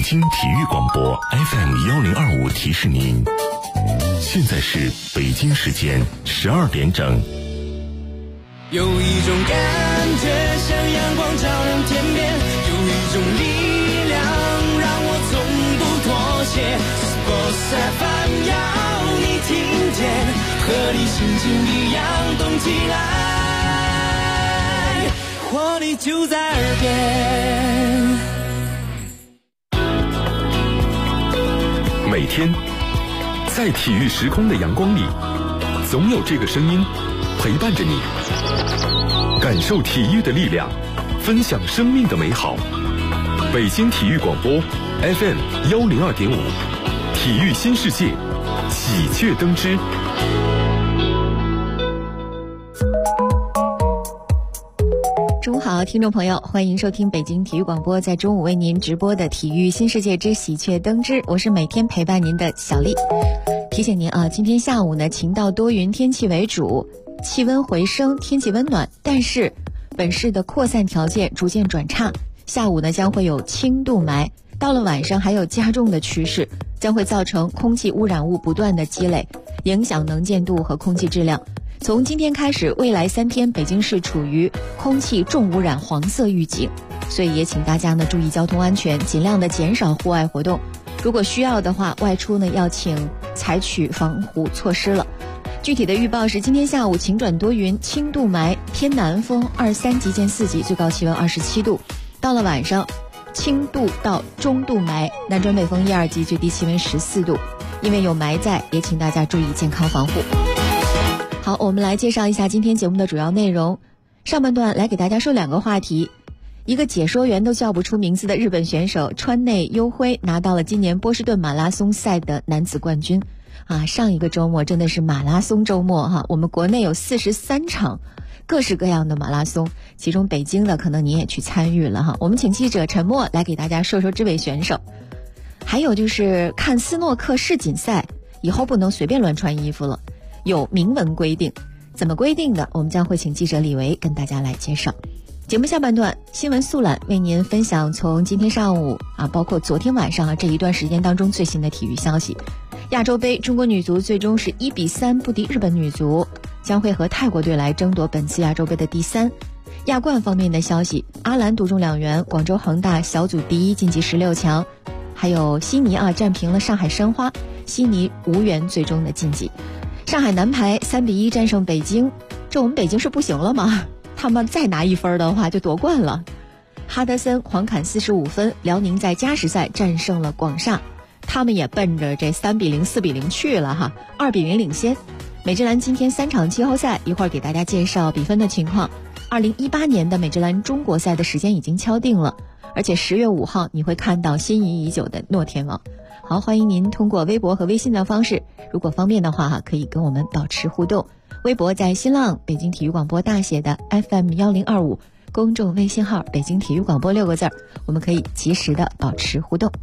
京体育广播 FM1025提示您，现在是北京时间12点整。 有一种感觉像阳光照人天边，有一种力量让我从不妥协。Sports FM 要你听见，和你心情一样动起来，活力就在耳边。 每天在体育时空的阳光里，总有这个声音陪伴着你，感受体育的力量，分享生命的美好。北京体育广播 FM102.5，体育新世界，喜鹊登枝。 中午好，听众朋友，欢迎收听北京体育广播在中午为您直播的体育新世界之喜鹊登枝，我是每天陪伴您的小丽。提醒您啊，今天下午呢，晴到多云天气为主，气温回升，天气温暖，但是本市的扩散条件逐渐转差，下午呢将会有轻度霾，到了晚上还有加重的趋势，将会造成空气污染物不断的积累，影响能见度和空气质量。从今天开始，未来3天北京市处于空气重污染黄色预警，所以也请大家呢注意交通安全，尽量的减少户外活动。如果需要的话，外出呢要请采取防护措施了。具体的预报是今天下午晴转多云，轻度霾，偏南风2-3级见4级，最高气温27度。到了晚上，轻度到中度霾，南转北风1-2级，最低气温14度。因为有霾在，也请大家注意健康防护。好，我们来介绍一下今天节目的主要内容。上半段来给大家说2个话题。一个解说员都叫不出名字的日本选手川内优辉拿到了今年波士顿马拉松赛的男子冠军啊！上一个周末真的是马拉松周末哈，我们国内有43场各式各样的马拉松，其中北京的可能你也去参与了哈。我们请记者陈默来给大家说说这位选手。还有就是看斯诺克世锦赛以后不能随便乱穿衣服了，有明文规定，怎么规定的？我们将会请记者李维跟大家来介绍。节目下半段新闻速览为您分享从今天上午包括昨天晚上这一段时间当中最新的体育消息。亚洲杯中国女足最终是1-3不敌日本女足，将会和泰国队来争夺本次亚洲杯的第3。亚冠方面的消息，阿兰独中2元，广州恒大小组第1晋级16强，还有悉尼战平了上海申花，悉尼无缘最终的晋级。上海男排3-1战胜北京，这我们北京是不行了吗？他们再拿1分的话就夺冠了。哈德森狂砍45分，辽宁在加时赛战胜了广厦，他们也奔着这3-0、4-0去了哈，2-0领先。美职篮今天3场季后赛，一会儿给大家介绍比分的情况。2018年的美职篮中国赛的时间已经敲定了，而且10月5号你会看到心仪已久的诺天王。好，欢迎您通过微博和微信的方式，如果方便的话可以跟我们保持互动。微博在新浪北京体育广播大写的 FM1025， 公众微信号北京体育广播6个字，我们可以及时的保持互动。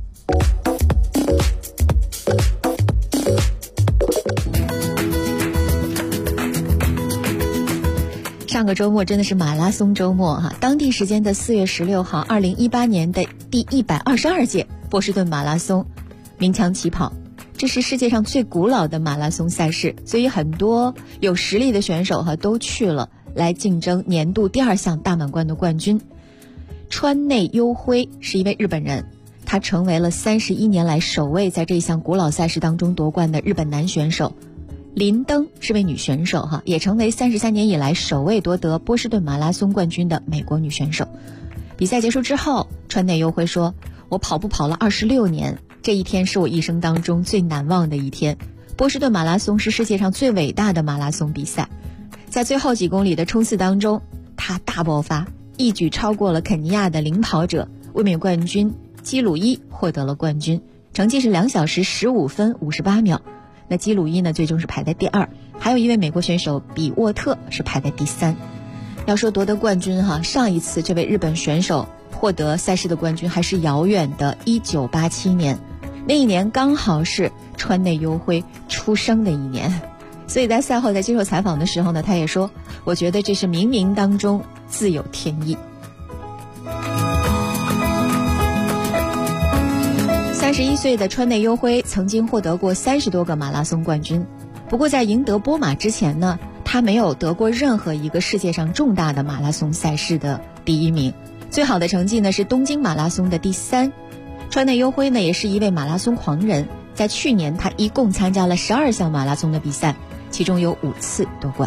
上个周末真的是马拉松周末哈，当地时间的4月16号，2018年的第122届波士顿马拉松鸣枪起跑。这是世界上最古老的马拉松赛事，所以很多有实力的选手都去了，来竞争年度第2项大满贯的冠军。川内优辉是一位日本人，他成为了31年来首位在这项古老赛事当中夺冠的日本男选手。林登是位女选手也成为33年以来首位夺得波士顿马拉松冠军的美国女选手。比赛结束之后，川内优辉说，我跑步跑了26年，这一天是我一生当中最难忘的一天。波士顿马拉松是世界上最伟大的马拉松比赛，在最后几公里的冲刺当中，他大爆发，一举超过了肯尼亚的领跑者卫冕冠军基鲁伊，获得了冠军，成绩是2小时15分58秒。那基鲁伊呢，最终是排在第2，还有一位美国选手比沃特是排在第3。要说夺得冠军上一次这位日本选手获得赛事的冠军还是遥远的1987年，那一年刚好是川内优辉出生的一年。所以在赛后在接受采访的时候呢，他也说，我觉得这是冥冥当中自有天意。 31岁的川内优辉曾经获得过30多个马拉松冠军，不过在赢得波马之前呢，他没有得过任何一个世界上重大的马拉松赛事的第1名，最好的成绩呢是东京马拉松的第3。川内优辉呢也是一位马拉松狂人，在去年他一共参加了12项马拉松的比赛，其中有5次夺冠。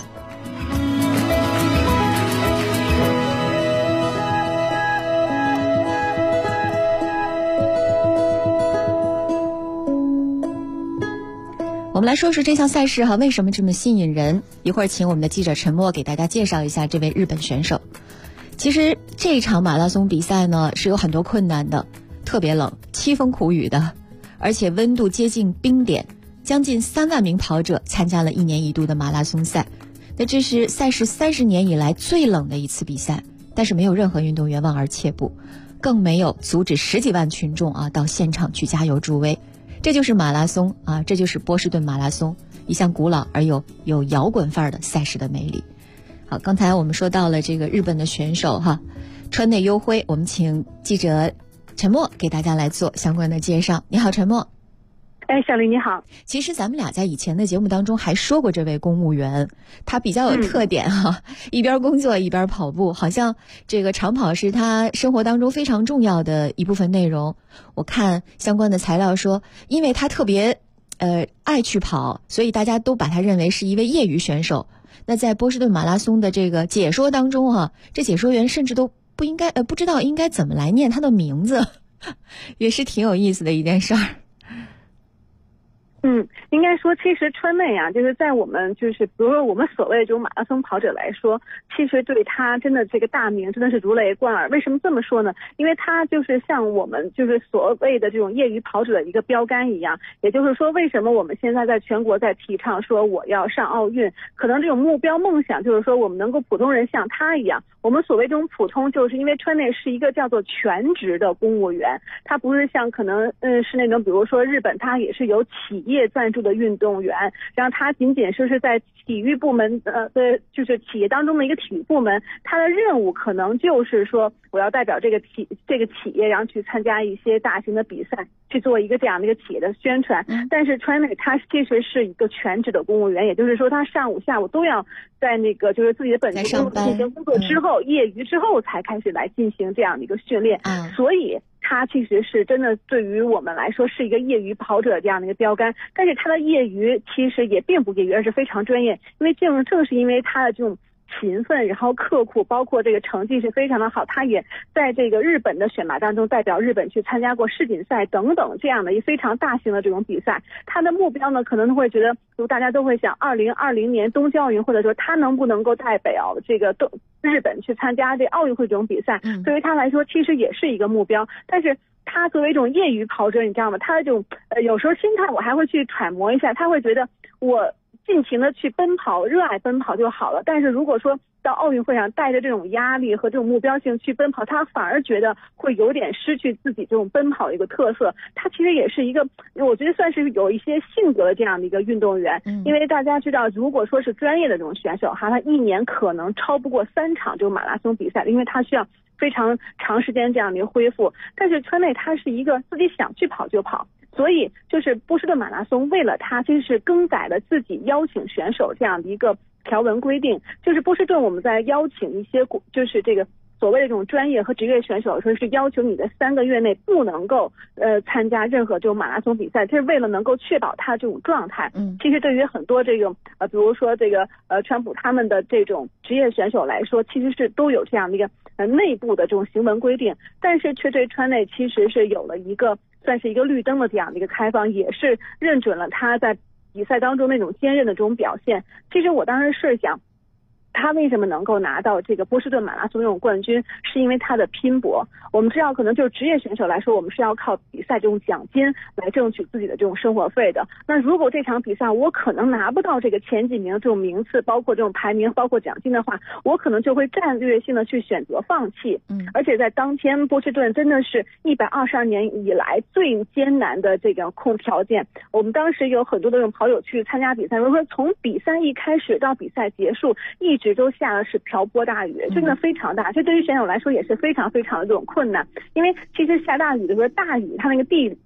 我们来说说这项赛事为什么这么吸引人？一会儿请我们的记者陈默给大家介绍一下这位日本选手。其实这场马拉松比赛呢是有很多困难的，特别冷，凄风苦雨的，而且温度接近冰点，将近3万名跑者参加了1年1度的马拉松赛。那这是赛事30年以来最冷的一次比赛，但是没有任何运动员望而却步，更没有阻止10几万群众到现场去加油助威。这就是马拉松这就是波士顿马拉松，一项古老而有摇滚范儿的赛事的魅力。好，刚才我们说到了这个日本的选手川内优辉，我们请记者陈默给大家来做相关的介绍。你好，陈默。 小丽你好。 其实咱们俩在以前的节目当中还说过这位公务员，他比较有特点一边工作一边跑步，好像这个长跑是他生活当中非常重要的一部分内容。我看相关的材料说，因为他特别爱去跑，所以大家都把他认为是一位业余选手。那在波士顿马拉松的这个解说当中这解说员甚至都不知道应该怎么来念他的名字，也是挺有意思的一件事儿。 应该说其实川内就是在我们比如说我们所谓的这种马拉松跑者来说，其实对他真的这个大名真的是如雷贯耳。为什么这么说呢？因为他就是像我们所谓的这种业余跑者的一个标杆一样。也就是说，为什么我们现在在全国在提倡说我要上奥运，可能这种目标梦想就是说我们能够普通人像他一样。我们所谓这种普通，就是因为川内是一个叫做全职的公务员，他不是像可能是那种比如说日本他也是有企业赞助的运动员，然后他仅仅是在体育部门就是企业当中的一个体育部门，他的任务可能就是说我要代表这个企业，然后去参加一些大型的比赛，去做一个这样的一个企业的宣传。但是川内他其实是一个全职的公务员，也就是说他上午下午都要在那个就是自己的本职工作进行工作之后，业余之后才开始来进行这样的一个训练。所以他其实是真的对于我们来说是一个业余跑者这样的一个标杆，但是他的业余其实也并不业余，而是非常专业。因为正是因为他的这种勤奋，然后刻苦，包括这个成绩是非常的好，他也在这个日本的选拔当中代表日本去参加过世锦赛等等这样的一非常大型的这种比赛。他的目标呢，可能会觉得大家都会想2020年东京奥运，或者说他能不能够代表这个日本去参加这奥运会这种比赛，对于他来说其实也是一个目标。但是他作为一种业余跑者，你知道吗？他的这种有时候心态我还会去揣摩一下，他会觉得我尽情的去奔跑，热爱奔跑就好了。但是如果说到奥运会上带着这种压力和这种目标性去奔跑，他反而觉得会有点失去自己这种奔跑的一个特色。他其实也是一个我觉得算是有一些性格的这样的一个运动员。因为大家知道，如果说是专业的这种选手他1年可能超不过3场这种马拉松比赛，因为他需要非常长时间这样的一个恢复。但是川内他是一个自己想去跑就跑，所以就是波士顿马拉松为了他其实是更改了自己邀请选手这样的一个条文规定。就是波士顿我们在邀请一些就是这个所谓的这种专业和职业选手，说是要求你在3个月内不能够参加任何这种马拉松比赛，这是为了能够确保他这种状态。其实对于很多这种比如说这个川普他们的这种职业选手来说，其实是都有这样的一个内部的这种行文规定，但是却对川内其实是有了一个算是一个绿灯的这样的一个开放，也是认准了他在比赛当中那种坚韧的这种表现。其实我当时是想，他为什么能够拿到这个波士顿马拉松这种冠军，是因为他的拼搏。我们知道可能就是职业选手来说，我们是要靠比赛这种奖金来争取自己的这种生活费的。那如果这场比赛我可能拿不到这个前几名这种名次，包括这种排名，包括奖金的话，我可能就会战略性的去选择放弃。而且在当天波士顿真的是122年以来最艰难的这个空条件。我们当时有很多的这种跑友去参加比赛，如果说从比赛一开始到比赛结束，一直都下的是瓢泼大雨，真的非常大。这对于选手来说也是非常非常的这种困难。因为其实下大雨的时候，大雨它那个地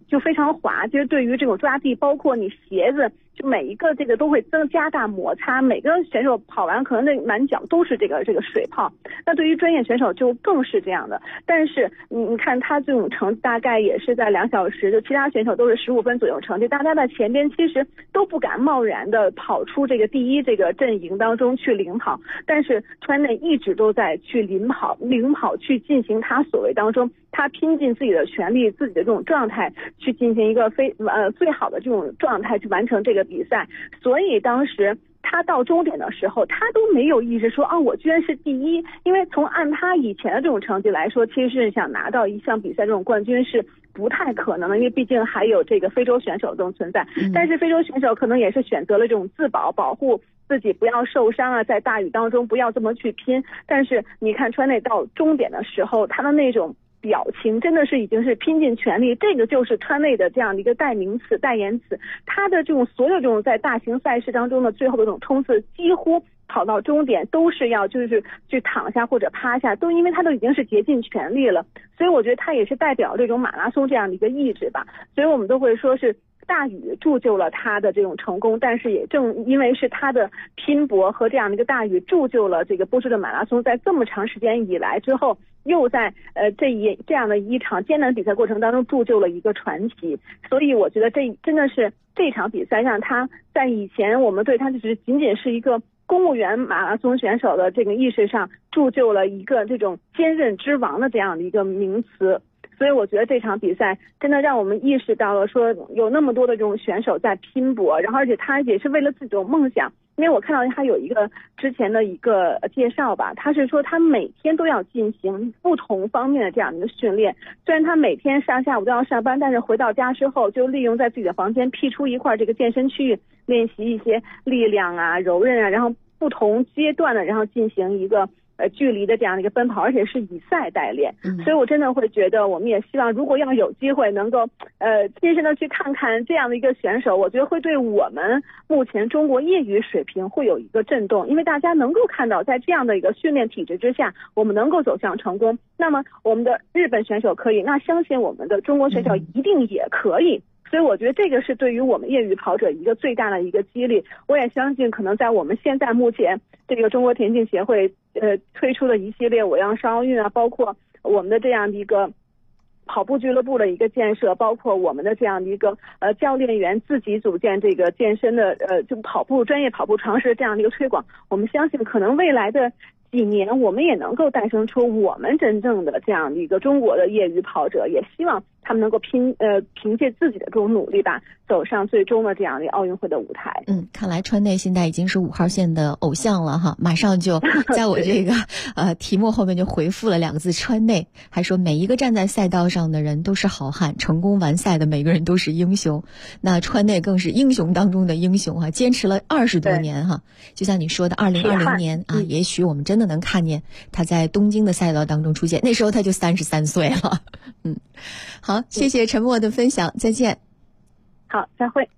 就非常滑，就是对于这种抓地，包括你鞋子，就每一个这个都会加大摩擦，每个选手跑完可能那满脚都是这个水泡。那对于专业选手就更是这样的。但是你看他这种成绩大概也是在2小时，就其他选手都是15分左右成绩，大家在前边其实都不敢贸然的跑出这个第一这个阵营当中去领跑，但是川内一直都在去领跑去进行他所谓当中他拼尽自己的全力，自己的这种状态去进行一个最好的这种状态去完成这个比赛。所以当时他到终点的时候，他都没有意识说我居然是第一，因为按他以前的这种成绩来说，其实是想拿到一项比赛这种冠军是不太可能的，因为毕竟还有这个非洲选手这种存在。但是非洲选手可能也是选择了这种自保护自己不要受伤啊，在大雨当中不要这么去拼。但是你看川内到终点的时候，他的那种表情真的是已经是拼尽全力，这个就是川内的这样的一个代名词、代言词。他的这种所有这种在大型赛事当中的最后的这种冲刺，几乎跑到终点都是要就是去躺下或者趴下，都因为他都已经是竭尽全力了。所以我觉得他也是代表这种马拉松这样的一个意志吧。所以我们都会说是大雨铸就了他的这种成功，但是也正因为是他的拼搏和这样的一个大雨铸就了这个波士顿马拉松在这么长时间以来之后，又在这样的一场艰难比赛过程当中铸就了一个传奇。所以我觉得这真的是这场比赛让他在以前我们对他就是仅仅是一个公务员马拉松选手的这个意识上铸就了一个这种坚韧之王的这样的一个名词。所以我觉得这场比赛真的让我们意识到了说有那么多的这种选手在拼搏，然后而且他也是为了自己的梦想。因为我看到他有一个之前的一个介绍吧，他是说他每天都要进行不同方面的这样的一个训练，虽然他每天下午都要上班，但是回到家之后就利用在自己的房间辟出一块这个健身区域，练习一些力量啊、柔韧啊，然后不同阶段的然后进行一个距离的这样的一个奔跑，而且是以赛代练。所以我真的会觉得我们也希望如果要有机会能够亲身的去看看这样的一个选手，我觉得会对我们目前中国业余水平会有一个震动，因为大家能够看到在这样的一个训练体制之下我们能够走向成功，那么我们的日本选手可以，那相信我们的中国选手一定也可以。所以我觉得这个是对于我们业余跑者一个最大的一个激励。我也相信可能在我们现在目前这个中国田径协会推出的一系列我要上奥运啊，包括我们的这样的一个跑步俱乐部的一个建设，包括我们的这样的一个教练员自己组建这个健身的就专业跑步常识这样的一个推广，我们相信可能未来的几年我们也能够诞生出我们真正的这样的一个中国的业余跑者，也希望他们能够凭借自己的这种努力吧，走上最终的这样的奥运会的舞台。 看来川内现在已经是5号线的偶像了哈，马上就在我这个题目后面就回复了2个字川内，还说每一个站在赛道上的人都是好汉，成功完赛的每个人都是英雄。那川内更是英雄当中的英雄哈，坚持了20多年哈。就像你说的2020年啊，也许我们真的能看见他在东京的赛道当中出现，那时候他就33岁了。好，谢谢陈默的分享，再见。 好，再会。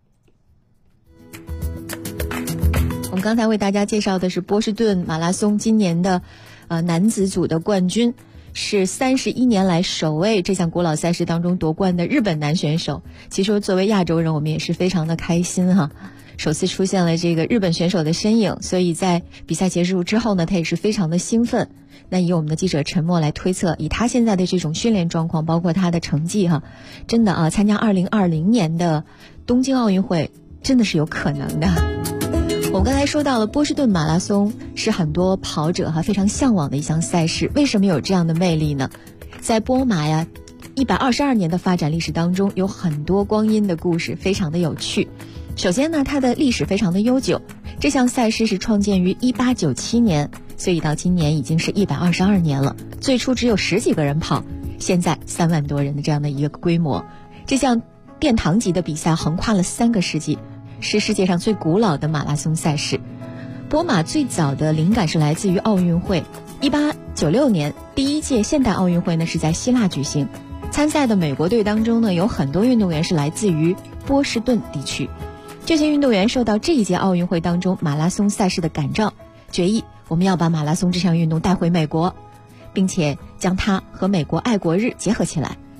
我们刚才为大家介绍的是波士顿马拉松今年的男子组的冠军，是31年来首位这项古老赛事当中夺冠的日本男选手。其实作为亚洲人，我们也是非常的开心哈，首次出现了这个日本选手的身影，所以在比赛结束之后呢，他也是非常的兴奋。那以我们的记者陈默来推测，以他现在的这种训练状况，包括他的成绩哈，真的参加2020年的东京奥运会真的是有可能的。我们刚才说到了波士顿马拉松是很多跑者非常向往的一项赛事，为什么有这样的魅力呢？在波马呀122年的发展历史当中，有很多光阴的故事，非常的有趣。首先呢，它的历史非常的悠久，这项赛事是创建于1897年，所以到今年已经是122年了。最初只有10几个人跑，现在3万多人的这样的一个规模。这项殿堂级的比赛横跨了3个世纪，是世界上最古老的马拉松赛事。波马最早的灵感是来自于奥运会。1896年第1届现代奥运会呢是在希腊举行，参赛的美国队当中呢有很多运动员是来自于波士顿地区。这些运动员受到这一届奥运会当中马拉松赛事的感召，决议我们要把马拉松这项运动带回美国，并且将它和美国爱国日结合起来。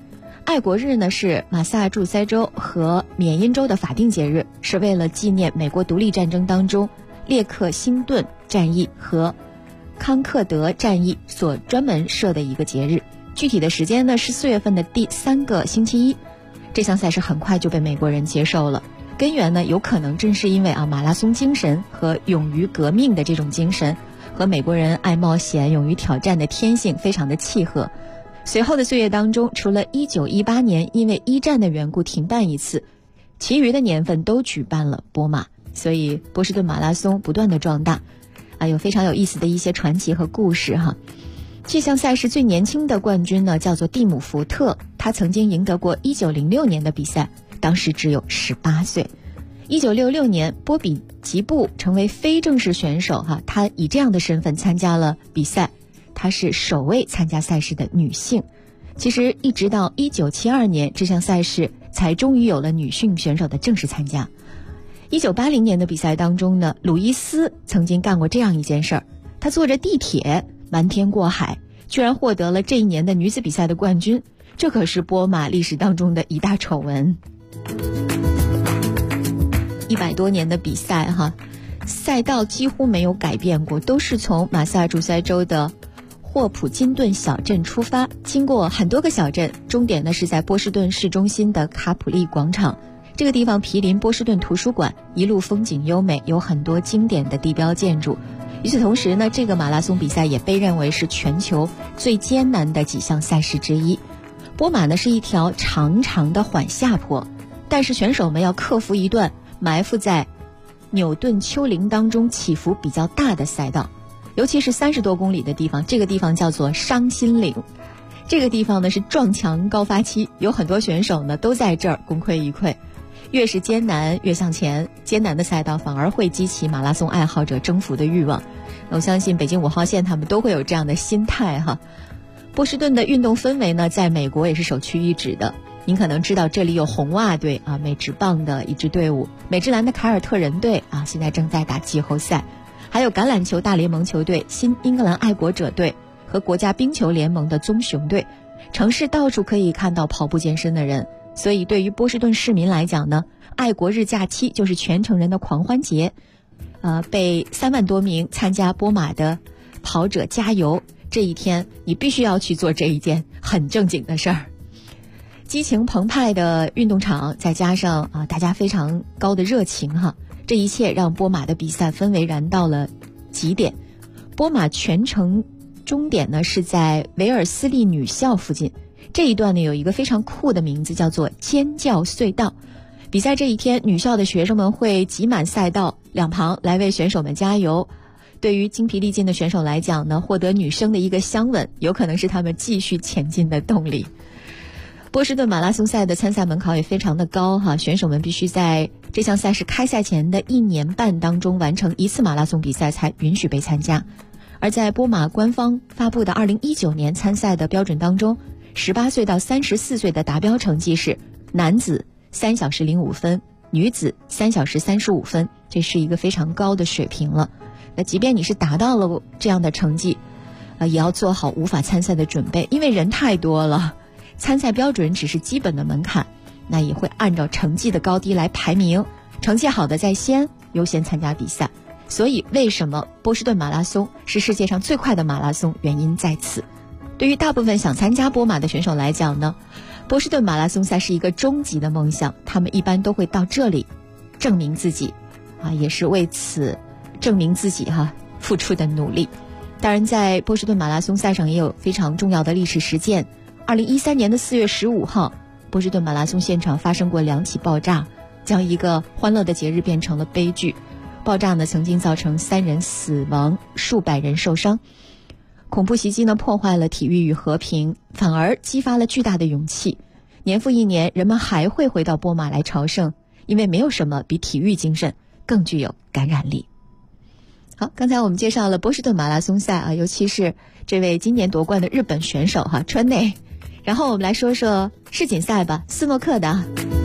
爱国日呢是马萨诸塞州和缅因州的法定节日，是为了纪念美国独立战争当中列克星顿战役和康克德战役所专门设的一个节日。具体的时间呢是4月份的第3个星期一。这项赛事很快就被美国人接受了，根源呢有可能正是因为马拉松精神和勇于革命的这种精神和美国人爱冒险勇于挑战的天性非常的契合。随后的岁月当中，除了1918年因为一战的缘故停办一次，其余的年份都举办了波马，所以波士顿马拉松不断的壮大有非常有意思的一些传奇和故事哈。这项赛事最年轻的冠军呢叫做蒂姆·福特，他曾经赢得过1906年的比赛，当时只有18岁。1966年波比·吉布成为非正式选手哈，他以这样的身份参加了比赛，她是首位参加赛事的女性。其实一直到1972年这项赛事才终于有了女性选手的正式参加。1980年的比赛当中呢，鲁伊斯曾经干过这样一件事儿，他坐着地铁瞒天过海，居然获得了这一年的女子比赛的冠军，这可是波马历史当中的一大丑闻。100多年的比赛哈，赛道几乎没有改变过，都是从马萨诸塞州的霍普金顿小镇出发，经过很多个小镇，终点呢是在波士顿市中心的卡普利广场。这个地方毗邻波士顿图书馆，一路风景优美，有很多经典的地标建筑。与此同时呢，这个马拉松比赛也被认为是全球最艰难的几项赛事之一。波马呢是一条长长的缓下坡，但是选手们要克服一段埋伏在纽顿丘陵当中起伏比较大的赛道，尤其是30多公里的地方，这个地方叫做伤心岭。这个地方呢是撞墙高发期，有很多选手呢都在这儿功亏一篑。越是艰难越向前，艰难的赛道反而会激起马拉松爱好者征服的欲望。我相信北京5号线他们都会有这样的心态哈。波士顿的运动氛围呢，在美国也是首屈一指的。您可能知道这里有红袜队美职棒的一支队伍，美职篮的凯尔特人队现在正在打季后赛，还有橄榄球大联盟球队新英格兰爱国者队和国家冰球联盟的棕熊队。城市到处可以看到跑步健身的人，所以对于波士顿市民来讲呢，爱国日假期就是全城人的狂欢节。被3万多名参加波马的跑者加油，这一天你必须要去做这一件很正经的事儿。激情澎湃的运动场，再加上大家非常高的热情哈，这一切让波马的比赛氛围燃到了极点。波马全程终点呢是在维尔斯利女校附近，这一段呢有一个非常酷的名字，叫做尖叫隧道。比赛这一天，女校的学生们会挤满赛道两旁来为选手们加油。对于精疲力尽的选手来讲呢，获得女生的一个香吻，有可能是他们继续前进的动力。波士顿马拉松赛的参赛门槛也非常的高哈，选手们必须在这项赛事开赛前的1年半当中完成1次马拉松比赛才允许被参加。而在波马官方发布的2019年参赛的标准当中，18岁到34岁的达标成绩是男子3小时05分，女子3小时35分，这是一个非常高的水平了。那即便你是达到了这样的成绩，也要做好无法参赛的准备，因为人太多了。参赛标准只是基本的门槛，那也会按照成绩的高低来排名，成绩好的在先，优先参加比赛。所以为什么波士顿马拉松是世界上最快的马拉松，原因在此。对于大部分想参加波马的选手来讲呢，波士顿马拉松赛是一个终极的梦想，他们一般都会到这里证明自己也是为此证明自己付出的努力。当然在波士顿马拉松赛上也有非常重要的历史事件。2013年的4月15号，波士顿马拉松现场发生过2起爆炸，将一个欢乐的节日变成了悲剧。爆炸呢曾经造成3人死亡，数百人受伤。恐怖袭击呢破坏了体育与和平，反而激发了巨大的勇气。年复一年，人们还会回到波马来朝圣，因为没有什么比体育精神更具有感染力。好，刚才我们介绍了波士顿马拉松赛尤其是这位今年夺冠的日本选手川内。然后我们来说说世锦赛吧，斯诺克的。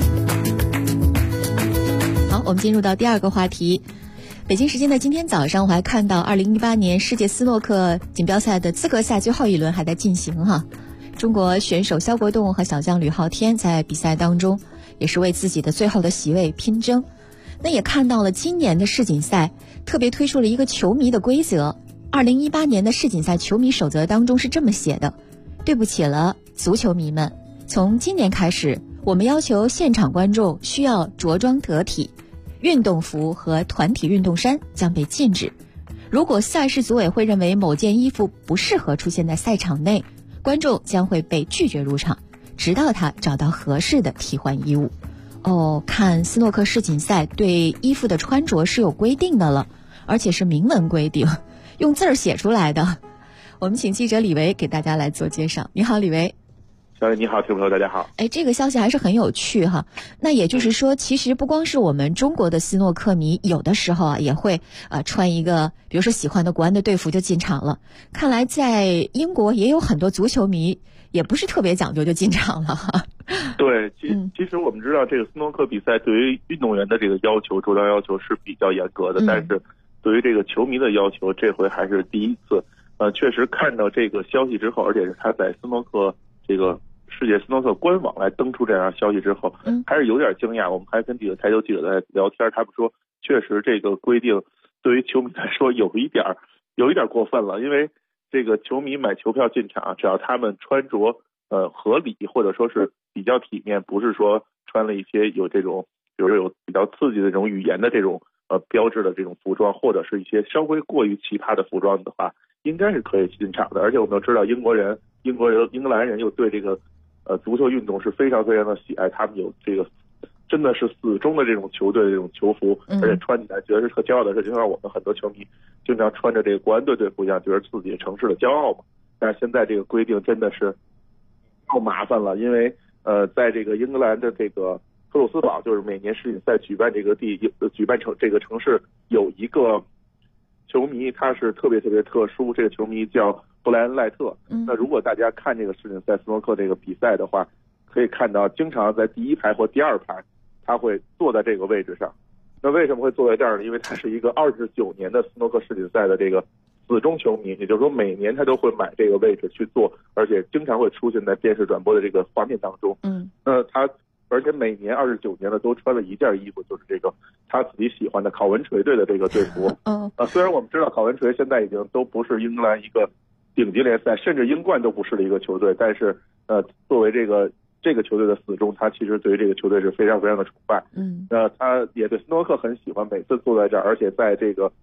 好，我们进入到第二个话题。北京时间的今天早上，我还看到2018年世界斯诺克锦标赛的资格赛最后一轮还在进行中国选手肖国栋和小将吕昊天在比赛当中也是为自己的最后的席位拼争。那也看到了今年的世锦赛特别推出了一个球迷的规则。2018年的世锦赛球迷守则当中是这么写的：对不起了，足球迷们，从今年开始，我们要求现场观众需要着装得体，运动服和团体运动衫将被禁止。如果赛事组委会认为某件衣服不适合出现在赛场内，观众将会被拒绝入场，直到他找到合适的替换衣物。看斯诺克世锦赛对衣服的穿着是有规定的了，而且是明文规定，用字儿写出来的。我们请记者李维给大家来做介绍。你好，李维。 小李你好，听众朋友大家好。 这个消息还是很有趣哈。那也就是说，其实不光是我们中国的斯诺克迷，有的时候也会穿一个比如说喜欢的国安的队服就进场了。看来在英国也有很多足球迷也不是特别讲究就进场了哈。 对，其实我们知道这个斯诺克比赛对于运动员的这个要求着装要求是比较严格的，但是对于这个球迷的要求这回还是第一次。确实看到这个消息之后，而且是他在斯诺克这个世界斯诺克官网来登出这样消息之后，还是有点惊讶。我们还跟几个台球记者在聊天，他们说确实这个规定对于球迷来说有一点过分了，因为这个球迷买球票进场，只要他们穿着合理或者说是比较体面，不是说穿了一些有这种比如说有比较刺激的这种语言的这种标志的这种服装，或者是一些稍微过于奇葩的服装的话，应该是可以进场的。而且我们都知道英格兰人又对这个足球运动是非常非常的喜爱，他们有这个真的是死忠的这种球队的这种球服，而且穿起来觉得是特骄傲的事情。就像我们很多球迷经常穿着这个国安队队服一样，觉得自己城市的骄傲嘛。但是现在这个规定真的是太麻烦了，因为在这个英格兰的这个克鲁斯堡，就是每年世锦赛举办这个这个城市有一个球迷，他是特别特别特殊，这个球迷叫布莱恩赖特。那如果大家看这个世锦赛斯诺克这个比赛的话，可以看到经常在第一排或第二排他会坐在这个位置上。那为什么会坐在这儿呢？因为他是一个29年的斯诺克世锦赛的这个死忠球迷，也就是说每年他都会买这个位置去坐，而且经常会出现在电视转播的这个画面当中。那他而且每年29年的都穿了一件衣服，就是这个他自己喜欢的考文垂队的这个队服。虽然我们知道考文垂现在已经都不是英格兰一个顶级联赛，甚至英冠都不是的一个球队，但是作为这个球队的死忠，他其实对于这个球队是非常非常的崇拜。他也对斯诺克很喜欢，每次坐在这儿，而且在这个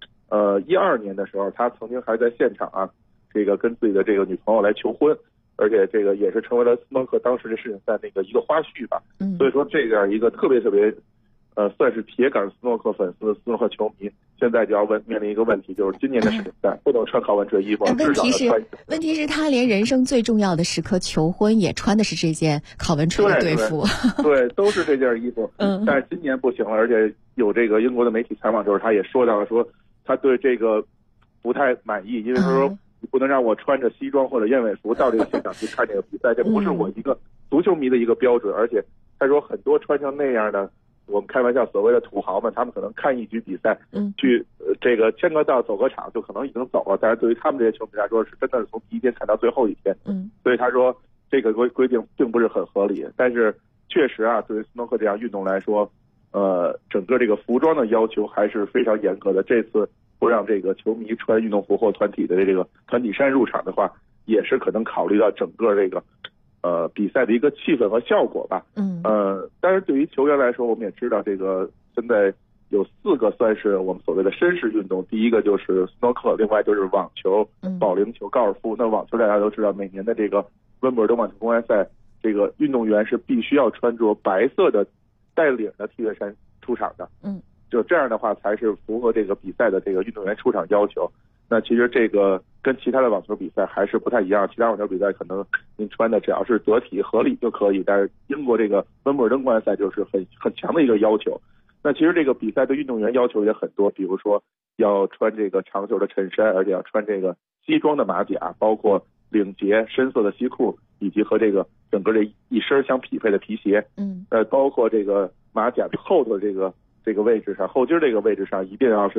12年的时候，他曾经还在现场这个跟自己的这个女朋友来求婚。而且这个也是成为了斯诺克当时这世锦赛那个一个花絮吧。所以说这样一个特别特别算是铁杆斯诺克粉丝的斯诺克球迷，现在就要面临一个问题，就是今年的世锦赛不能穿考文垂衣服，至少要穿。 问题是他连人生最重要的时刻求婚也穿的是这件考文垂的队服。 对，都是这件衣服。但是今年不行了，而且有这个英国的媒体采访时候，他也说到了，说他对这个不太满意，因为说你不能让我穿着西装或者燕尾服到这个现场去看这个比赛，这不是我一个足球迷的一个标准。而且他说很多穿成那样的，我们开玩笑所谓的土豪们，他们可能看一局比赛，去这个签个到走个场就可能已经走了，但是对于他们这些球迷来说，是真的是从第一天看到最后一天。所以他说这个规定并不是很合理，但是确实对于斯诺克这样运动来说，整个这个服装的要求还是非常严格的。这次不让这个球迷穿运动服或团体的这个团体衫入场的话，也是可能考虑到整个这个比赛的一个气氛和效果吧。但是对于球员来说，我们也知道这个现在有4个算是我们所谓的绅士运动，第一个就是斯诺克，另外就是网球、保龄球、高尔夫。那网球大家都知道，每年的这个温布尔登网球公开赛，这个运动员是必须要穿着白色的带领的 T 恤衫出场的。就这样的话才是符合这个比赛的这个运动员出场要求。那其实这个跟其他的网球比赛还是不太一样，其他网球比赛可能您穿的只要是得体合理就可以，但是英国这个温布尔登公开赛就是很强的一个要求。那其实这个比赛对运动员要求也很多，比如说要穿这个长袖的衬衫，而且要穿这个西装的马甲，包括领结、深色的西裤，以及和这个整个这一身相匹配的皮鞋。包括这个马甲后头这个位置上，后襟这个位置上一定要是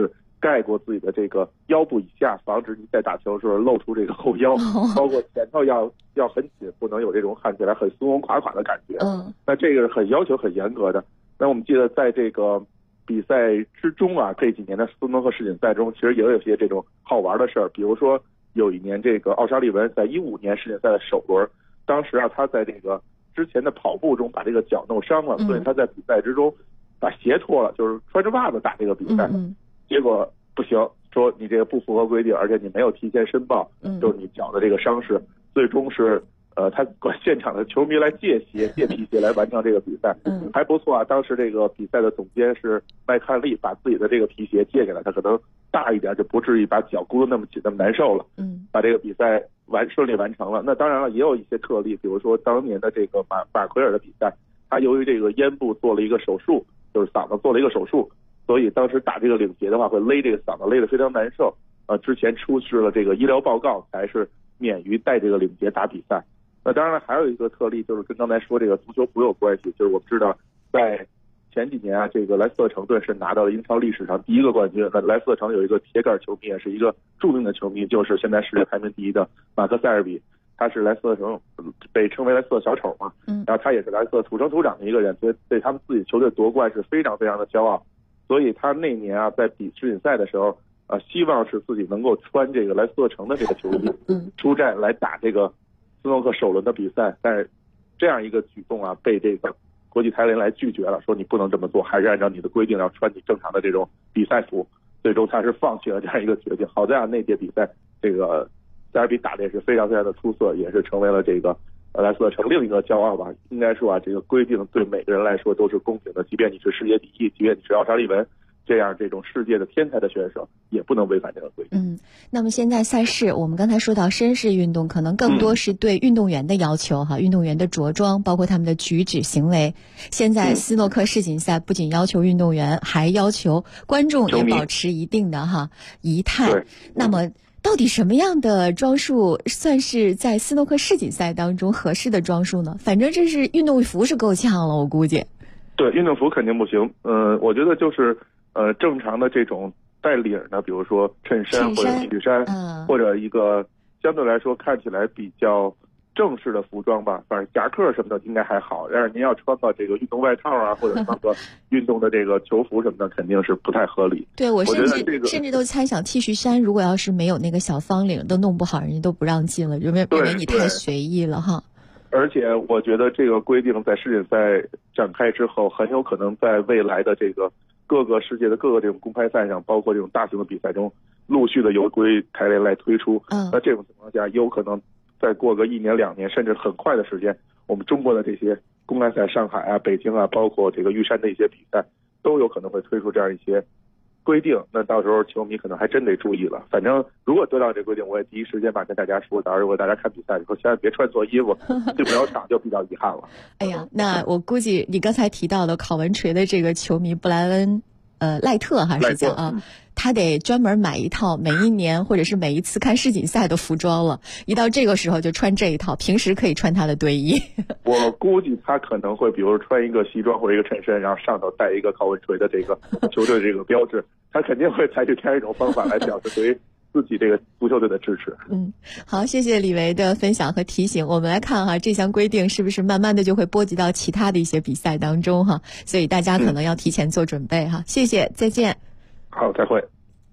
盖过自己的这个腰部以下，防止你在打球的时候露出这个后腰，包括前头要很紧，不能有这种看起来很松松垮垮的感觉。那这个是很要求很严格的。那我们记得在这个比赛之中啊，这几年的斯诺克世锦赛中，其实也有些这种好玩的事儿。比如说有一年这个奥沙利文在15年世锦赛的首轮，当时啊他在这个之前的跑步中把这个脚弄伤了，所以他在比赛之中把鞋脱了，就是穿着袜子打这个比赛。结果不行，说你这个不符合规定，而且你没有提前申报，就是你脚的这个伤势，最终是他管现场的球迷来借皮鞋来完成这个比赛，还不错啊。当时这个比赛的总监是麦克汉利，把自己的这个皮鞋借给了他，可能大一点就不至于把脚箍得那么紧那么难受了。把这个比赛顺利完成了。那当然了，也有一些特例，比如说当年的这个马奎尔的比赛，他由于这个咽部做了一个手术，就是嗓子做了一个手术，所以当时打这个领结的话会勒这个嗓子勒得非常难受。之前出示了这个医疗报告，才是免于带这个领结打比赛。那当然了，还有一个特例，就是跟刚才说这个足球服有关系，就是我们知道在前几年啊，这个莱斯特城队是拿到了英超历史上第一个冠军。那莱斯特城有一个铁杆球迷，也是一个著名的球迷，就是现在世界排名第一的马克塞尔比，他是莱斯特城被称为莱斯特小丑嘛，然后他也是莱斯特土生土长的一个人，所以对他们自己球队夺冠是非常非常的骄傲。所以他那年啊，在比世锦赛的时候，希望是自己能够穿这个莱斯特城的这个球衣出战来打这个斯诺克首轮的比赛。但是这样一个举动啊，被这个国际台联来拒绝了，说你不能这么做，还是按照你的规定要穿你正常的这种比赛服。最终他是放弃了这样一个决定。好在啊，那届比赛这个塞尔比打的也是非常非常的出色，也是成为了这个莱斯特城另一个骄傲吧。应该说啊，这个规定对每个人来说都是公平的，即便你是世界第一，即便你是奥沙利文这样这种世界的天才的选手，也不能违反这个规定。 那么现在赛事，我们刚才说到绅士运动，可能更多是对运动员的要求哈，运动员的着装，包括他们的举止行为。现在斯诺克世锦赛不仅要求运动员，还要求观众也保持一定的仪态。那么到底什么样的装束算是在斯诺克世锦赛当中合适的装束呢？反正这是运动服是够呛了，我估计。 对，运动服肯定不行。我觉得就是正常的这种带领的，比如说衬衫或者 T 恤衫，或者一个相对来说看起来比较正式的服装吧，反正夹克什么的应该还好。但是您要穿个这个运动外套啊，或者穿个运动的这个球服什么的，肯定是不太合理。 对，我甚至都猜想 T 恤衫如果要是没有那个小方领都弄不好，人家都不让进了，认为你太随意了哈。 而且我觉得这个规定在世锦赛展开之后，很有可能在未来的这个各个世界的各个这种公开赛上，包括这种大型的比赛中，陆续的由国际台联来推出。那这种情况下，有可能再过个1年2年，甚至很快的时间，我们中国的这些公开赛，上海啊、北京啊，包括这个玉山的一些比赛，都有可能会推出这样一些规定。那到时候球迷可能还真得注意了。反正如果得到这规定，我也第一时间跟大家说，到时候如果大家看比赛以后，千万别穿错衣服，进不了场就比较遗憾了。 哎呀，那我估计你刚才提到的考文垂的这个球迷布莱恩赖特是叫啊，他得专门买一套每一年或者是每一次看世锦赛的服装了，一到这个时候就穿这一套，平时可以穿他的队衣。 我估计他可能会比如穿一个西装或者一个衬衫，然后上头带一个考文垂的这个球队这个标志，他肯定会采取这样一种方法来表示对于自己这个足球队的支持。 好，谢谢李维的分享和提醒。我们来看这项规定是不是慢慢的就会波及到其他的一些比赛当中所以大家可能要提前做准备谢谢，再见。 好，再会。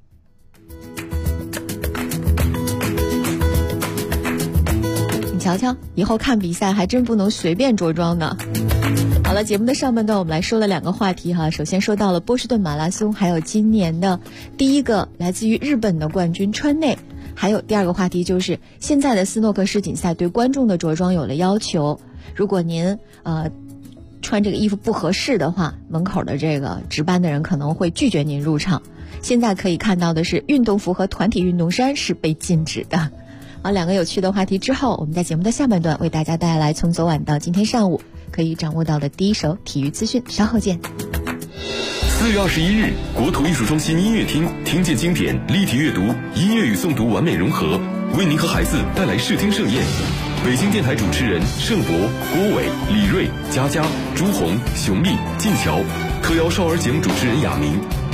你瞧瞧，以后看比赛还真不能随便着装呢。好了，节目的上半段我们来说了2个话题首先说到了波士顿马拉松，还有今年的第一个来自于日本的冠军川内。还有第2个话题就是现在的斯诺克世锦赛对观众的着装有了要求，如果您穿这个衣服不合适的话，门口的这个值班的人可能会拒绝您入场。现在可以看到的是，运动服和团体运动衫是被禁止的。好，2个有趣的话题之后，我们在节目的下半段为大家带来从昨晚到今天上午可以掌握到的第一手体育资讯，稍后见。 4月21日，国土艺术中心音乐厅听见经典，立体阅读，音乐与诵读完美融合，为您和孩子带来视听盛宴。北京电台主持人盛博、郭伟、李瑞、佳佳、朱红、熊丽、晋桥，特邀少儿节目主持人雅明。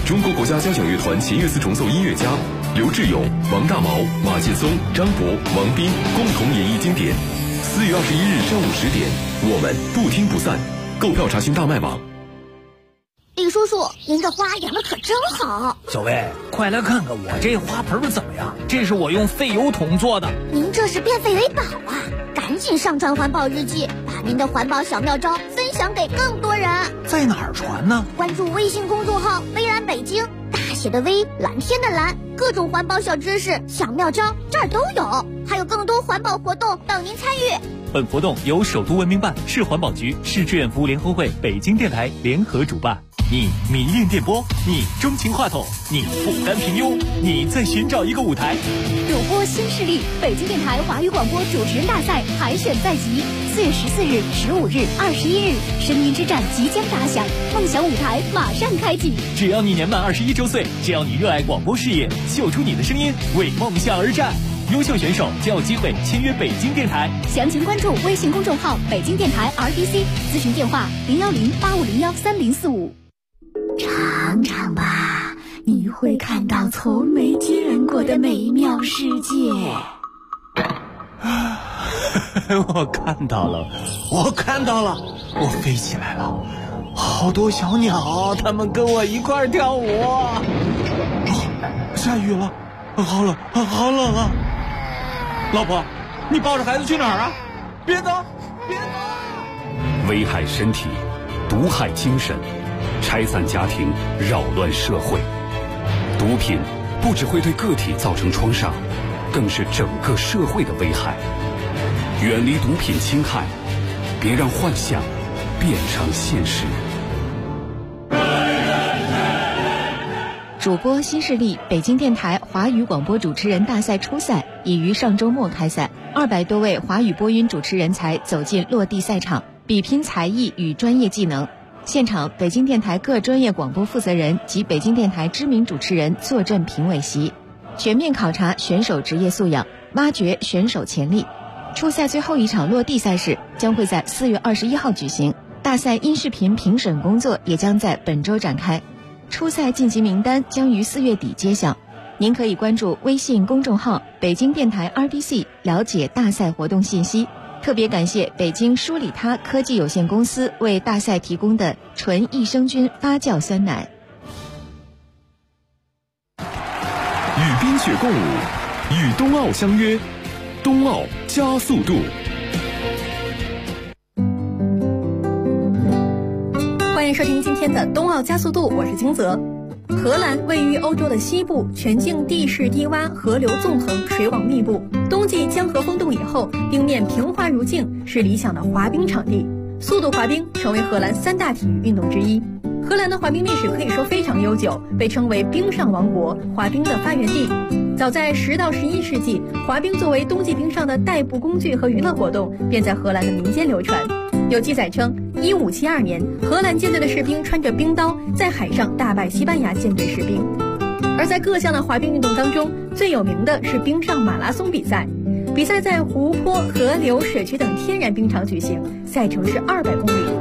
中国国家交响乐团弦乐四重奏音乐家刘志勇、王大毛、马劲松、张博、王斌共同演绎经典。4月21日上午10点，我们不听不散。购票查询大麦网。 李叔叔，您这花养的可真好。 小薇，快来看看我这花盆怎么样？这是我用废油桶做的。 您这是变废为宝啊！赶紧上传环保日记，把您的环保小妙招分享给更多人。 在哪儿传呢？ 关注微信公众号微蓝北京，大写的微，蓝天的蓝，各种环保小知识、小妙招这儿都有，还有更多环保活动等您参与。 本活动由首都文明办、市环保局、市志愿服务联合会、北京电台联合主办。你迷恋电波，你钟情话筒，你不甘平庸，你在寻找一个舞台。 主播新势力，北京电台华语广播主持人大赛海选在即，4月14日、15日、21日，声音之战即将打响，梦想舞台马上开启。 只要你年满21周岁，只要你热爱广播事业，秀出你的声音，为梦想而战。优秀选手就有机会签约北京电台。 详情关注微信公众号北京电台 RDC， 咨询电话010-8501-3045。 尝尝吧，你会看到从没见过的美妙世界。 我看到了，我飞起来了，好多小鸟，它们跟我一块跳舞。下雨了，好冷啊！老婆，你抱着孩子去哪儿啊？别走！ 危害身体，毒害精神，拆散家庭，扰乱社会。毒品不只会对个体造成创伤，更是整个社会的危害。远离毒品侵害，别让幻想变成现实。 主播新势力北京电台华语广播主持人大赛初赛已于上周末开赛，200多位华语播音主持人才走进落地赛场，比拼才艺与专业技能。现场，北京电台各专业广播负责人及北京电台知名主持人坐镇评委席，全面考察选手职业素养，挖掘选手潜力。初赛最后一场落地赛事将会在4月21号举行，大赛音视频评审工作也将在本周展开。初赛晋级名单将于4月底揭晓，您可以关注微信公众号北京电台 RDC 了解大赛活动信息。特别感谢北京舒里他科技有限公司为大赛提供的纯益生菌发酵酸奶。 与冰雪共舞，与冬奥相约，冬奥加速度。 欢迎收听今天的冬奥加速度，我是金泽。荷兰位于欧洲的西部，全境地势低洼，河流纵横，水网密布。冬季江河封冻以后，冰面平滑如镜，是理想的滑冰场地。速度滑冰成为荷兰3大体育运动之一。荷兰的滑冰历史可以说非常悠久，被称为冰上王国，滑冰的发源地。早在10到11世纪，滑冰作为冬季冰上的代步工具和娱乐活动，便在荷兰的民间流传。有记载称，1572年，荷兰舰队的士兵穿着冰刀，在海上大败西班牙舰队士兵。而在各项的滑冰运动当中，最有名的是冰上马拉松比赛。比赛在湖泊、河流、水渠等天然冰场举行，赛程是200公里。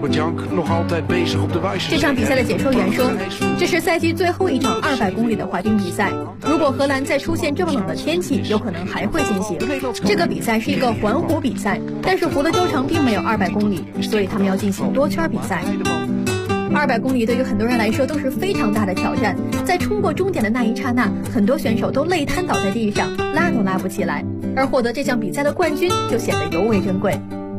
这场比赛的解说员说，这是赛季最后一场200公里的滑冰比赛。如果荷兰再出现这么冷的天气，有可能还会进行。这个比赛是一个环湖比赛，但是湖的周长并没有200公里，所以他们要进行多圈比赛。200公里对于很多人来说都是非常大的挑战，在冲过终点的那一刹那，很多选手都累瘫倒在地上，拉都拉不起来。而获得这项比赛的冠军就显得尤为珍贵。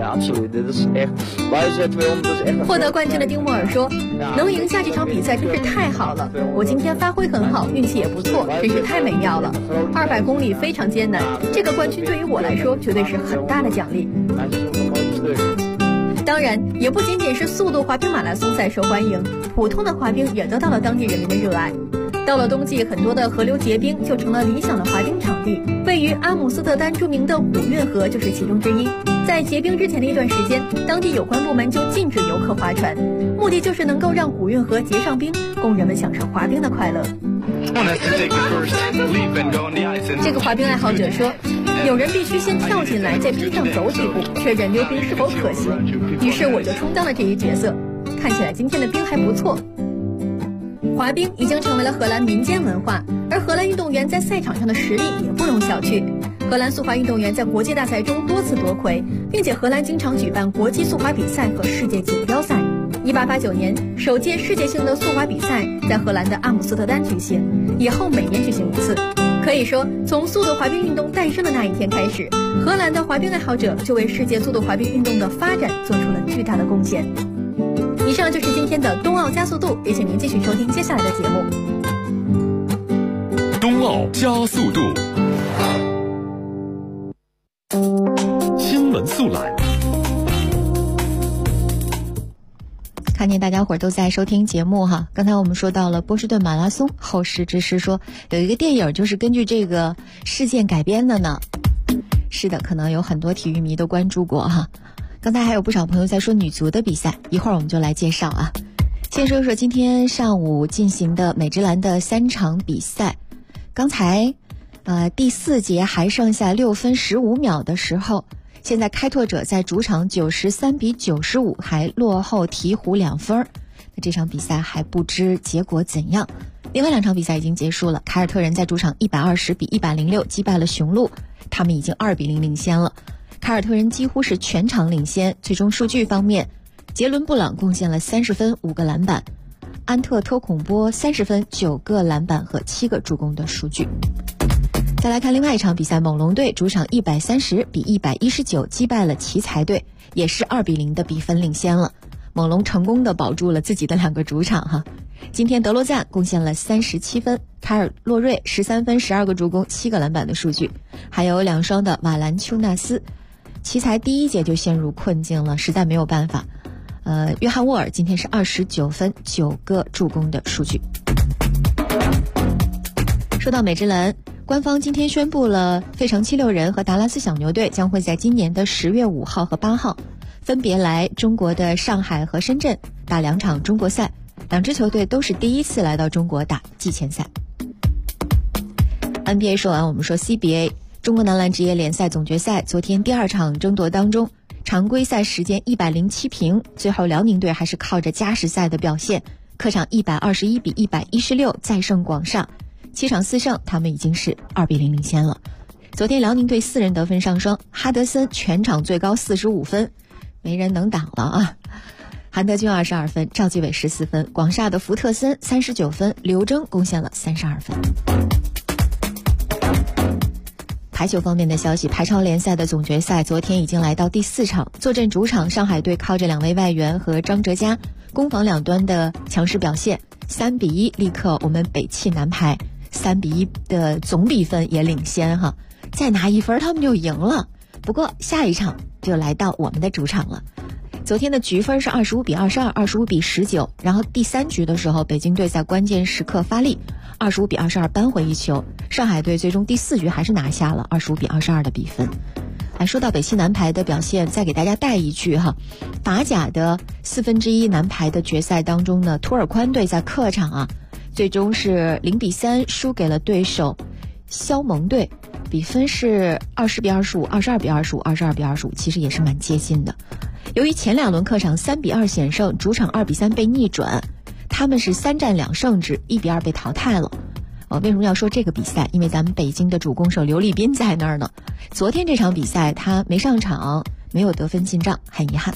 获得冠军的丁莫尔说，能赢下这场比赛真是太好了，我今天发挥很好，运气也不错，真是太美妙了。200公里非常艰难，这个冠军对于我来说绝对是很大的奖励。当然，也不仅仅是速度滑冰马拉松赛受欢迎，普通的滑冰也得到了当地人民的热爱。到了冬季，很多的河流结冰就成了理想的滑冰场地。位于阿姆斯特丹著名的古运河就是其中之一。在结冰之前的一段时间，当地有关部门就禁止游客划船，目的就是能够让古运河结上冰，供人们享受滑冰的快乐。这个滑冰爱好者说，有人必须先跳进来，在冰上走几步，确认溜冰是否可行。于是我就充当了这一角色。看起来今天的冰还不错。 滑冰已经成为了荷兰民间文化，而荷兰运动员在赛场上的实力也不容小觑。荷兰速滑运动员在国际大赛中多次夺魁，并且荷兰经常举办国际速滑比赛和世界锦标赛。1889年，首届世界性的速滑比赛在荷兰的阿姆斯特丹举行，以后每年举行一次。可以说，从速度滑冰运动诞生的那一天开始，荷兰的滑冰爱好者就为世界速度滑冰运动的发展做出了巨大的贡献。以上就是今天的冬奥加速度，也请您继续收听接下来的节目。 冬奥加速度，新闻速览。 看见大家伙儿都在收听节目哈，刚才我们说到了波士顿马拉松，后世之师说有一个电影就是根据这个事件改编的呢。是的，可能有很多体育迷都关注过哈。刚才还有不少朋友在说女足的比赛，一会儿我们就来介绍啊。先说说今天上午进行的美职篮的3场比赛。刚才第4节还剩下6分15秒的时候，现在开拓者在主场93比95还落后鹈鹕2分，那这场比赛还不知结果怎样。另外2场比赛已经结束了，凯尔特人在主场120比106击败了雄鹿，他们已经2比0领先了。凯尔特人几乎是全场领先。最终数据方面，杰伦布朗贡献了30分5个篮板，安特托孔波30分9个篮板和7个助攻的数据。再来看另外一场比赛，猛龙队主场130比119击败了奇才队，也是2比0的比分领先了。猛龙成功的保住了自己的2个主场哈。今天德罗赞贡献了37分，凯尔洛瑞13分12个助攻7个篮板的数据，还有2双的瓦兰丘纳斯。奇才第1节就陷入困境了，实在没有办法。约翰沃尔今天是29分9个助攻的数据。说到美职篮，官方今天宣布了费城76人和达拉斯小牛队将会在今年的10月5号和8号分别来中国的上海和深圳打2场中国赛，2支球队都是第一次来到中国打季前赛。NBA 说完，我们说 CBA 中国男篮职业联赛总决赛昨天第2场争夺当中，常规赛时间107平，最后辽宁队还是靠着加时赛的表现，客场121比116再胜广厦，7场4胜，他们已经是2比0领先了。昨天辽宁队4人得分上双，哈德森全场最高45分，没人能挡了啊。韩德君22分，赵继伟14分，广厦的福特森39分，刘铮贡献了32分。排球方面的消息，排超联赛的总决赛昨天已经来到第4场，坐镇主场上海队靠着2位外援和张哲嘉攻防两端的强势表现，3比1力克我们北汽男排，3比1的总比分也领先哈，再拿1分他们就赢了。不过下一场就来到我们的主场了。昨天的局分是25比22 25比19，然后第3局的时候北京队在关键时刻发力，25比22扳回一球，上海队最终第4局还是拿下了25比22的比分。说到北汽男排的表现，再给大家带一句哈，法甲的1/4男排的决赛当中呢，托尔宽队在客场最终是0比3输给了对手肖蒙队，比分是20比25 22比25 22比25，其实也是蛮接近的。由于前2轮客场3比2险胜，主场2比3被逆转，他们是3战2胜制，1比2被淘汰了。为什么要说这个比赛？因为咱们北京的主攻手刘立斌在那儿呢。昨天这场比赛他没上场，没有得分进账，很遗憾。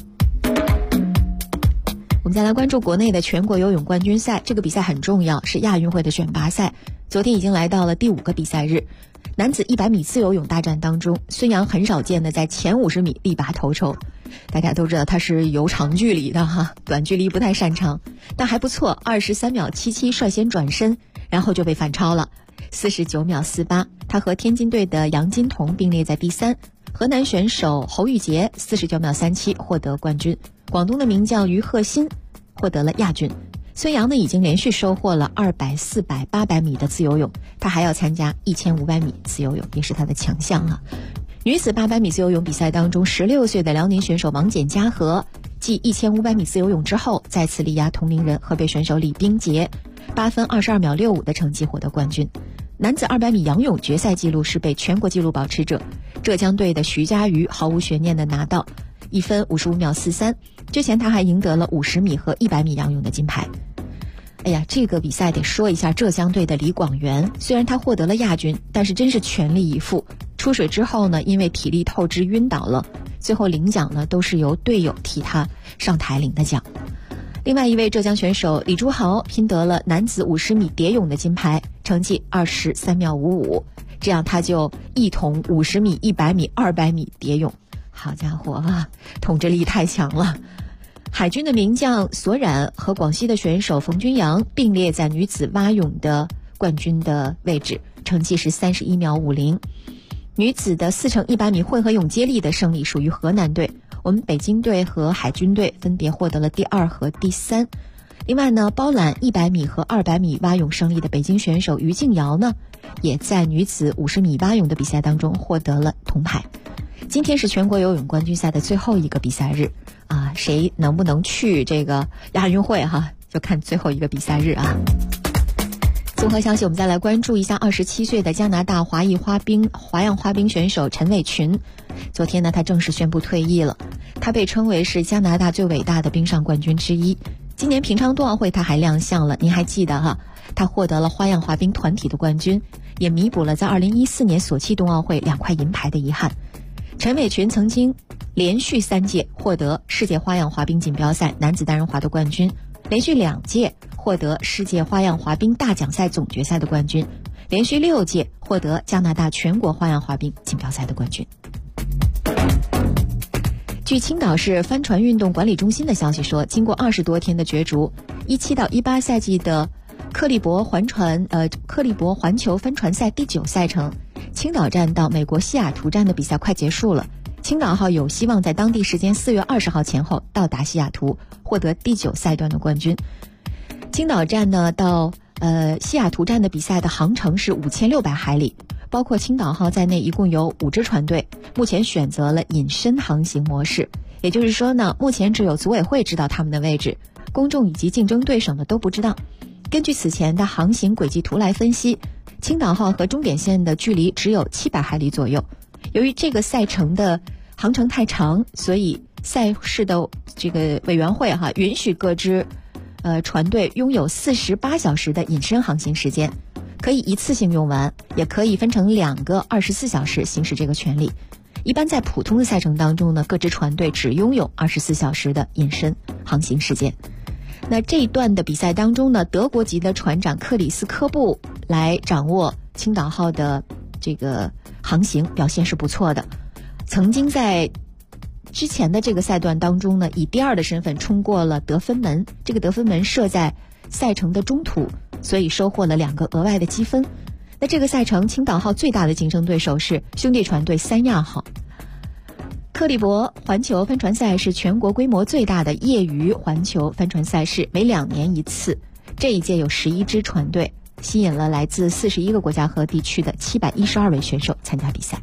我们再来关注国内的全国游泳冠军赛，这个比赛很重要，是亚运会的选拔赛。昨天已经来到了第5个比赛日，男子100米自由泳大战当中，孙杨很少见的在前50米力拔头筹。大家都知道他是游长距离的哈，短距离不太擅长，但还不错，23秒77率先转身，然后就被反超了，49秒48，他和天津队的杨金童并列在第3。河南选手侯玉洁49秒37获得冠军，广东的名将于鹤新获得了亚军。孙杨呢已经连续收获了200、400、800米的自由泳，他还要参加1500米自由泳，也是他的强项啊。女子800米自由泳比赛当中，16岁的辽宁选手王简嘉禾继1500米自由泳之后，再次力压同龄人河北选手李冰洁，8分22秒65的成绩获得冠军。男子200米仰泳决赛纪录是被全国纪录保持者浙江队的徐嘉余毫无悬念的拿到1分55秒43，之前他还赢得了50米和100米仰泳的金牌。 哎呀，这个比赛得说一下浙江队的李广元，虽然他获得了亚军，但是真是全力以赴。出水之后呢，因为体力透支晕倒了，最后领奖呢都是由队友替他上台领的奖。另外一位浙江选手李朱豪拼得了男子50米蝶泳的金牌，成绩23秒55，这样他就一统50米、100米、200米蝶泳。好家伙啊，统治力太强了。海军的名将索冉和广西的选手冯君阳并列在女子蛙泳的冠军的位置，成绩是31秒50。女子的4×100米混合泳接力的胜利属于河南队，我们北京队和海军队分别获得了第2和第3。另外呢，包揽100米和200米蛙泳胜利的北京选手于静瑶呢，也在女子50米蛙泳的比赛当中获得了铜牌。今天是全国游泳冠军赛的最后一个比赛日啊，谁能不能去这个亚运会哈，就看最后一个比赛日啊。综合消息，我们再来关注一下27岁的加拿大华裔滑样滑冰选手陈伟群。昨天呢，他正式宣布退役了。他被称为是加拿大最伟大的冰上冠军之一。今年平昌冬奥会他还亮相了，您还记得哈？他获得了花样滑冰团体的冠军，也弥补了在2014年索契冬奥会2块银牌的遗憾。陈伟群曾经连续3届获得世界花样滑冰锦标赛男子单人滑的冠军，连续2届获得世界花样滑冰大奖赛总决赛的冠军，连续6届获得加拿大全国花样滑冰锦标赛的冠军。据青岛市帆船运动管理中心的消息说，经过20多天的角逐，17到18赛季的克利伯环球帆船赛第9赛程，青岛站到美国西雅图站的比赛快结束了。青岛号有希望在当地时间4月20号前后到达西雅图，获得第9赛段的冠军。青岛站呢到西雅图站的比赛的航程是5600海里，包括青岛号在内一共有5支船队，目前选择了隐身航行模式，也就是说呢，目前只有组委会知道他们的位置，公众以及竞争对手呢都不知道。根据此前的航行轨迹图来分析，青岛号和终点线的距离只有700海里左右。由于这个赛程的航程太长，所以赛事的这个委员会允许各支船队拥有48小时的隐身航行时间，可以一次性用完，也可以分成2个24小时行使这个权利。一般在普通的赛程当中呢，各支船队只拥有24小时的隐身航行时间。那这一段的比赛当中呢，德国籍的船长克里斯科布来掌握青岛号的这个航行，表现是不错的。曾经在之前的这个赛段当中呢，以第2的身份冲过了得分门，这个得分门设在赛程的中途，所以收获了2个额外的积分。那这个赛程青岛号最大的竞争对手是兄弟船队三亚号。克利伯环球帆船赛是全国规模最大的业余环球帆船赛事，每2年一次。这一届有11支船队，吸引了来自41个国家和地区的712位选手参加比赛。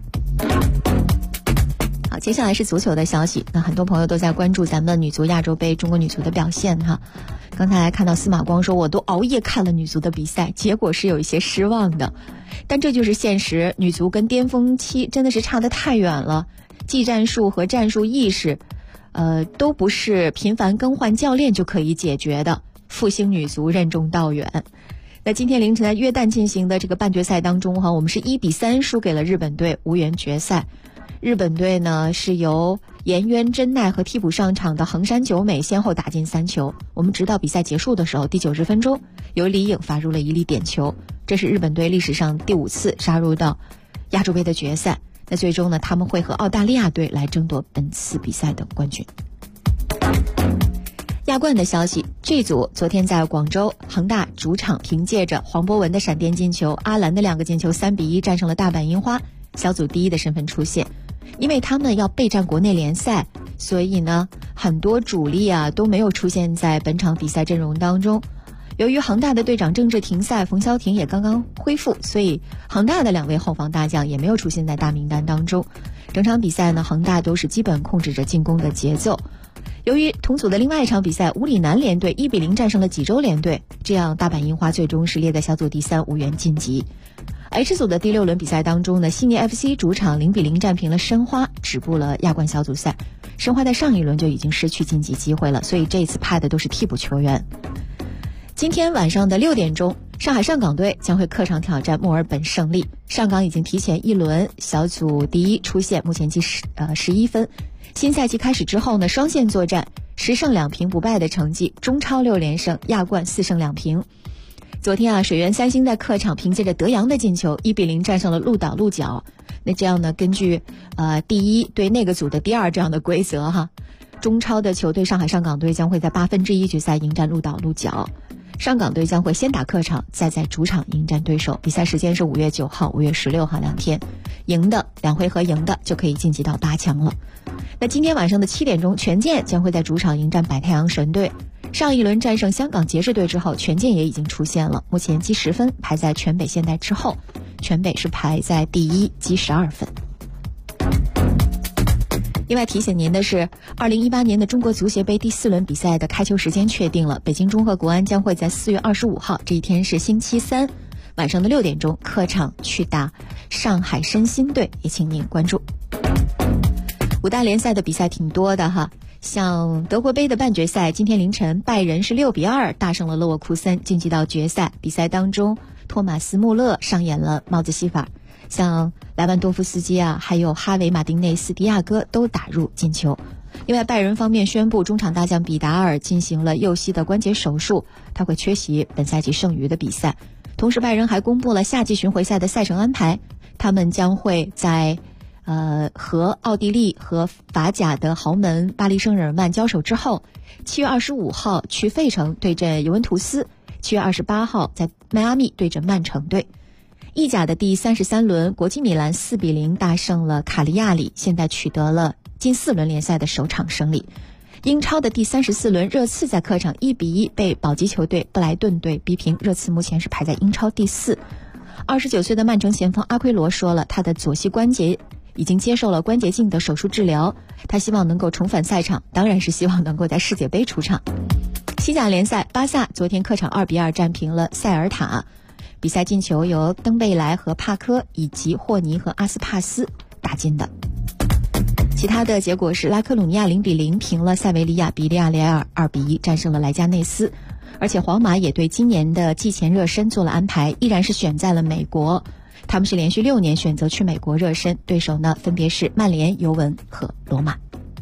好，接下来是足球的消息。那很多朋友都在关注咱们女足亚洲杯中国女足的表现哈。刚才看到司马光说，我都熬夜看了女足的比赛，结果是有一些失望的。但这就是现实，女足跟巅峰期真的是差得太远了。技战术和战术意识，都不是频繁更换教练就可以解决的。复兴女足任重道远。那今天凌晨在约旦进行的这个半决赛当中我们是1-3输给了日本队，无缘决赛。日本队呢是由岩渊真奈和替补上场的横山久美先后打进3球。我们直到比赛结束的时候，第90分钟由李颖发入了一粒点球，这是日本队历史上第5次杀入到亚洲杯的决赛。那最终呢，他们会和澳大利亚队来争夺本次比赛的冠军。亚冠的消息，这组昨天在广州恒大主场凭借着黄博文的闪电进球、阿兰的2个进球3-1战胜了大阪樱花，小组第1的身份出现。因为他们要备战国内联赛，所以呢，很多主力都没有出现在本场比赛阵容当中。由于恒大的队长郑智停赛，冯潇霆也刚刚恢复，所以恒大的2位后防大将也没有出现在大名单当中。整场比赛呢，恒大都是基本控制着进攻的节奏。由于同组的另外一场比赛，五里南联队1-0战胜了济州联队，这样大阪樱花最终是列在小组第3，无缘晋级。H 组的第6轮比赛当中呢，悉尼 FC 主场0-0战平了申花，止步了亚冠小组赛。申花在上一轮就已经失去晋级机会了，所以这一次派的都是替补球员。 今天晚上的6点钟，上海上港队将会客场挑战墨尔本胜利。上港已经提前一轮小组第一出线，目前积11分。新赛季开始之后呢，双线作战，10胜2平不败的成绩，中超6连胜，亚冠4胜2平。昨天水源三星在客场凭借着德阳的进球1-0战胜了鹿岛鹿角。那这样呢，根据第一对那个组的第二这样的规则哈，中超的球队上海上港队将会在1/8决赛迎战鹿岛鹿角。上港队将会先打客场，再在主场迎战对手。比赛时间是5月9号、5月16号2天，赢的2回合赢的就可以晋级到8强了。那今天晚上的7点钟，权健将会在主场迎战百太阳神队。上一轮战胜香港杰士队之后，权健也已经出现了，目前积10分，排在全北现代之后，全北是排在第一，积12分。另外提醒您的是，2018年的中国足协杯第4轮比赛的开球时间确定了，北京中赫国安将会在4月25号这一天是星期三晚上的6点钟客场去打上海申鑫队，也请您关注。5大联赛的比赛挺多的哈，像德国杯的半决赛，今天凌晨拜仁是6-2大胜了勒沃库森，晋级到决赛。比赛当中，托马斯穆勒上演了帽子戏法，像莱万多夫斯基还有哈维马丁内斯、迪亚哥都打入进球。另外，拜仁方面宣布中场大将比达尔进行了右膝的关节手术，他会缺席本赛季剩余的比赛。同时，拜仁还公布了夏季巡回赛的赛程安排，他们将会在和奥地利和法甲的豪门巴黎圣日耳曼交手之后，7月25号去费城对阵尤文图斯，7月28号在迈阿密对阵曼城队。意甲的第33轮，国际米兰4-0大胜了卡利亚里，现在取得了近4轮联赛的首场胜利。英超的第34轮，热刺在客场1-1被保级球队布莱顿队逼平，热刺目前是排在英超第4。29岁的曼城前锋阿奎罗说了，他的左膝关节已经接受了关节镜的手术治疗，他希望能够重返赛场，当然是希望能够在世界杯出场。西甲联赛，巴萨昨天客场2-2战平了塞尔塔，比赛进球由登贝莱和帕科以及霍尼和阿斯帕斯打进的。其他的结果是拉科鲁尼亚0-0平了塞维利亚，比利亚雷尔2-1战胜了莱加内斯。而且皇马也对今年的季前热身做了安排，依然是选在了美国，他们是连续6年选择去美国热身，对手呢分别是曼联、尤文和罗马。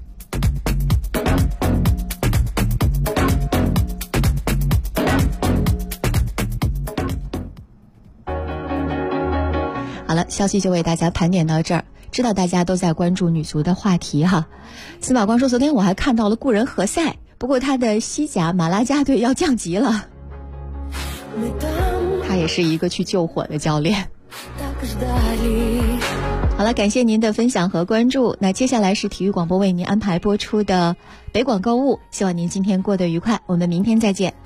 好了，消息就为大家盘点到这儿。知道大家都在关注女足的话题哈。司马光说，昨天我还看到了故人何塞，不过他的西甲马拉加队要降级了。他也是一个去救火的教练。好了，感谢您的分享和关注。那接下来是体育广播为您安排播出的北广购物，希望您今天过得愉快，我们明天再见。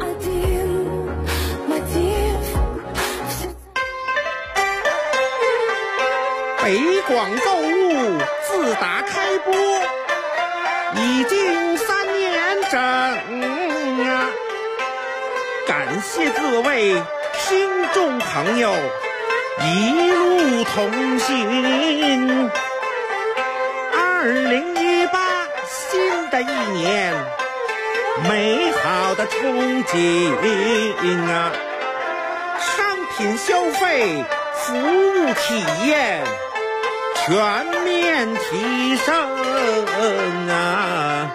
北广购物自打开播已经3年整啊，感谢各位听众朋友一路同行。2018新的一年，美好的憧憬啊，商品消费、服务体验全面提升啊！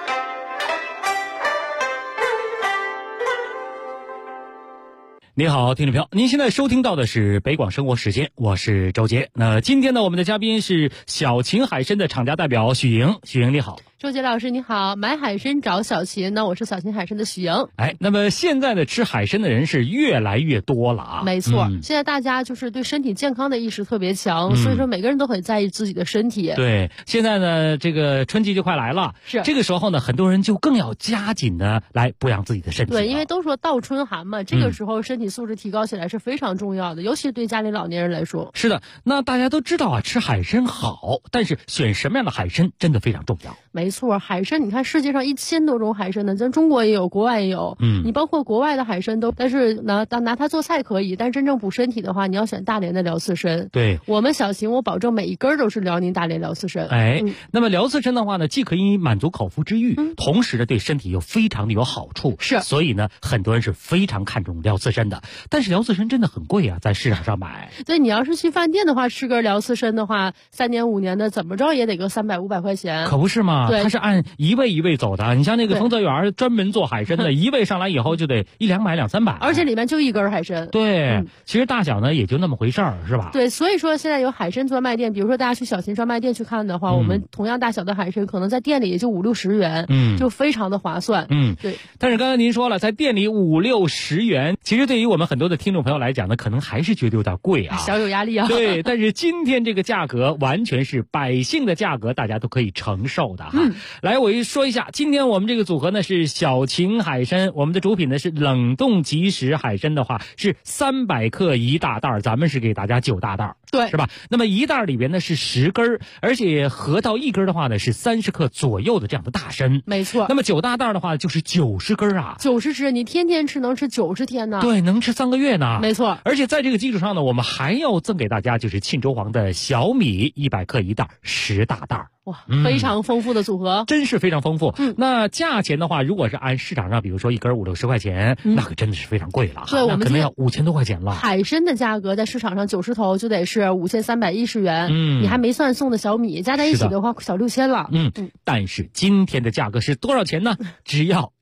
你好，听众朋友，您现在收听到的是北广生活时间，我是周杰。那今天呢，我们的嘉宾是小秦海参的厂家代表许莹。许莹你好。 周杰老师你好，买海参找小秦呢，我是小秦海参的许莹。 那么现在呢，吃海参的人是越来越多了啊。 没错，现在大家就是对身体健康的意识特别强，所以说每个人都很在意自己的身体。 对，现在呢，这个春季就快来了， 是这个时候呢，很多人就更要加紧的来补养自己的身体。 对，因为都说倒春寒嘛，这个时候身体素质提高起来是非常重要的，尤其对家里老年人来说。 是的，那大家都知道啊，吃海参好，但是选什么样的海参真的非常重要。 没错，海参你看世界上1000多种海参呢，咱中国也有，国外也有。你包括国外的海参都，但是拿它做菜可以，但是真正补身体的话，你要选大连的辽刺参。 对， 我们小秦，我保证每一根都是辽宁大连辽刺参。 那么辽刺参的话呢，既可以满足口腹之欲，同时呢对身体又非常的有好处。 是， 所以呢很多人是非常看重辽刺参的。但是辽刺参真的很贵啊，在市场上买。 对，你要是去饭店的话，吃根辽刺参的话，3年5年的怎么着也得个300、500块钱。 可不是吗？ 对， 它是按一位一位走的。你像那个丰泽园专门做海参的，一位上来以后就得100-200、200-300， 而且里面就一根海参。 对，其实大小呢也就那么回事儿，是吧？ 对，所以说现在有海参专卖店，比如说大家去小秦专卖店去看的话，我们同样大小的海参可能在店里也就50-60元，就非常的划算。对。 但是刚才您说了，在店里50-60元，其实对于我们很多的听众朋友来讲呢，可能还是觉得有点贵啊， 小有压力啊。 对，但是今天这个价格完全是百姓的价格，大家都可以承受的哈。来，我说一下，今天我们这个组合呢是小秦海参，我们的主品呢是冷冻即食海参的话是300克1大袋，咱们是给大家9大袋， 对， 是吧？那么1袋里边呢是10根，而且合到1根的话呢是30克左右的这样的大参， 没错。 那么9大袋的话就是90根啊 ，90只，你天天吃能吃90天呢？ 对，能吃3个月呢。 没错。 而且在这个基础上呢，我们还要赠给大家就是沁州黄的小米100克1袋，10大袋。 哇，非常丰富的组合， 真是非常丰富。那价钱的话，如果是按市场上，比如说1根50-60块钱，那可真的是非常贵了。 对，我们可能要5000多块钱了。 海参的价格在市场上90头就得是5310元，你还没算送的小米，加在一起的话小6000了。 但是今天的价格是多少钱呢？只要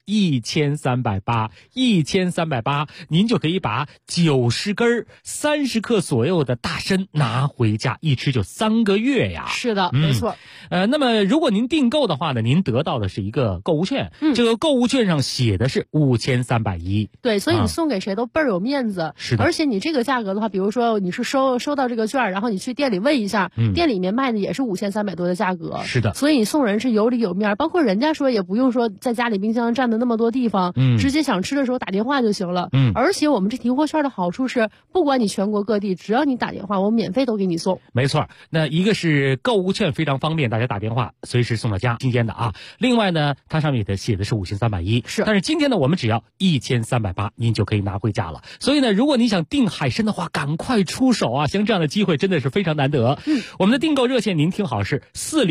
1380，1380，您就可以把90根30克左右的大参拿回家，一吃就3个月呀。 是的，没错。 那么如果您订购的话呢，您得到的是一个购物券，这个购物券上写的是5310。 对，所以你送给谁都倍儿有面子。 是的。 而且你这个价格的话，比如说你是收到这个券，然后你去店里问一下，店里面卖的也是5300多的价格。 是的。 所以你送人是有里有面，包括人家说也不用说在家里冰箱占的那么多地方，直接想吃的时候打电话就行了。而且我们这提货券的好处是，不管你全国各地，只要你打电话，我们免费都给你送。 没错，那一个是购物券非常方便，大家打电话随时送到家，今天的啊。另外呢，它上面写的是5310， 是。 但是今天呢，我们只要1380，您就可以拿回家了。所以呢，如果你想订海参的话，赶快出手啊！像这样的机会真的是非常难得。我们的订购热线您听好是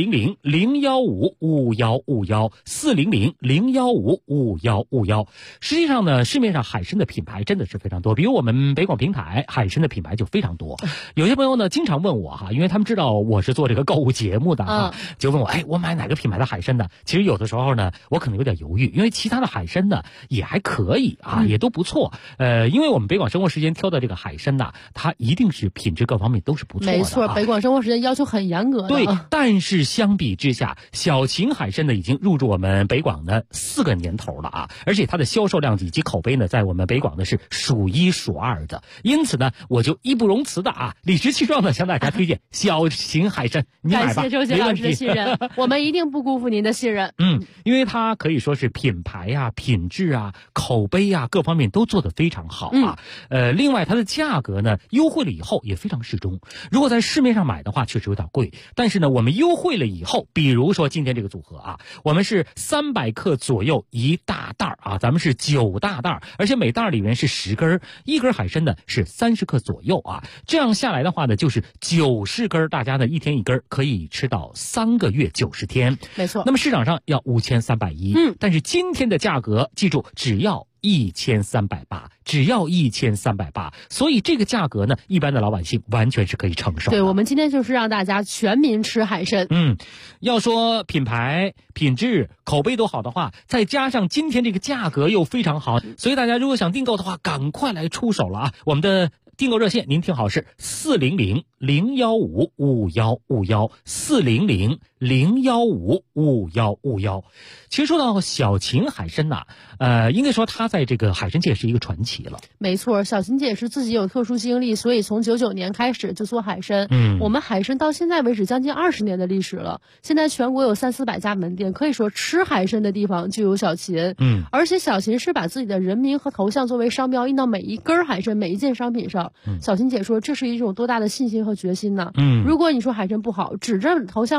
400-015-5151，400-015-5151。实际上呢，市面上海参的品牌真的是非常多，比如我们北广平台海参的品牌就非常多。有些朋友呢经常问我哈，因为他们知道我是做这个购物节目的啊，就问我，我买哪个品牌的海参呢？其实有的时候呢，我可能有点犹豫，因为其他的海参呢也还可以啊，也都不错。因为我们北广生活时间挑的这个海参呢，它一定是品质各方面都是不错的。 没错，北广生活时间要求很严格的。 对，但是相比之下，小秦海参呢已经入驻我们北广的4个年头了啊，而且它的销售量以及口碑呢，在我们北广呢是数1数2的。因此呢，我就义不容辞的理直气壮的向大家推荐小秦海参，你买吧， 感谢周杰老师的信任，我们一定不辜负您的信任。 因为它可以说是品牌啊、品质啊、口碑啊各方面都做得非常好啊。另外它的价格呢优惠了以后也非常适中。如果在市面上买的话，确实有点贵，但是呢，我们优惠了以后，比如说今天这个组合啊，我们是300克左右1大袋啊，咱们是9大袋，而且每袋里面是10根，1根海参呢是30克左右啊。这样下来的话呢，就是90根，大家呢一天1根，可以吃到3个月90天。 没错。 那么市场上要5310，但是今天的价格，记住只要1380，只要1380，所以这个价格呢，一般的老百姓完全是可以承受的。 对，我们今天就是让大家全民吃海参。 要说品牌、品质、口碑都好的话，再加上今天这个价格又非常好，所以大家如果想订购的话，赶快来出手了啊！我们的订购热线您听好是400-015-5151，400-015-5151。其实说到小秦海参呐，应该说它在这个海参界是一个传奇了。 没错，小秦姐是自己有特殊经历，所以从99年开始就做海参。我们海参到现在为止将近20年的历史了，现在全国有300-400家门店，可以说吃海参的地方就有小秦。而且小秦是把自己的人名和头像作为商标印到每一根海参、每一件商品上。小秦姐说，这是一种多大的信心和决心呢？如果你说海参不好，指着头像和名字人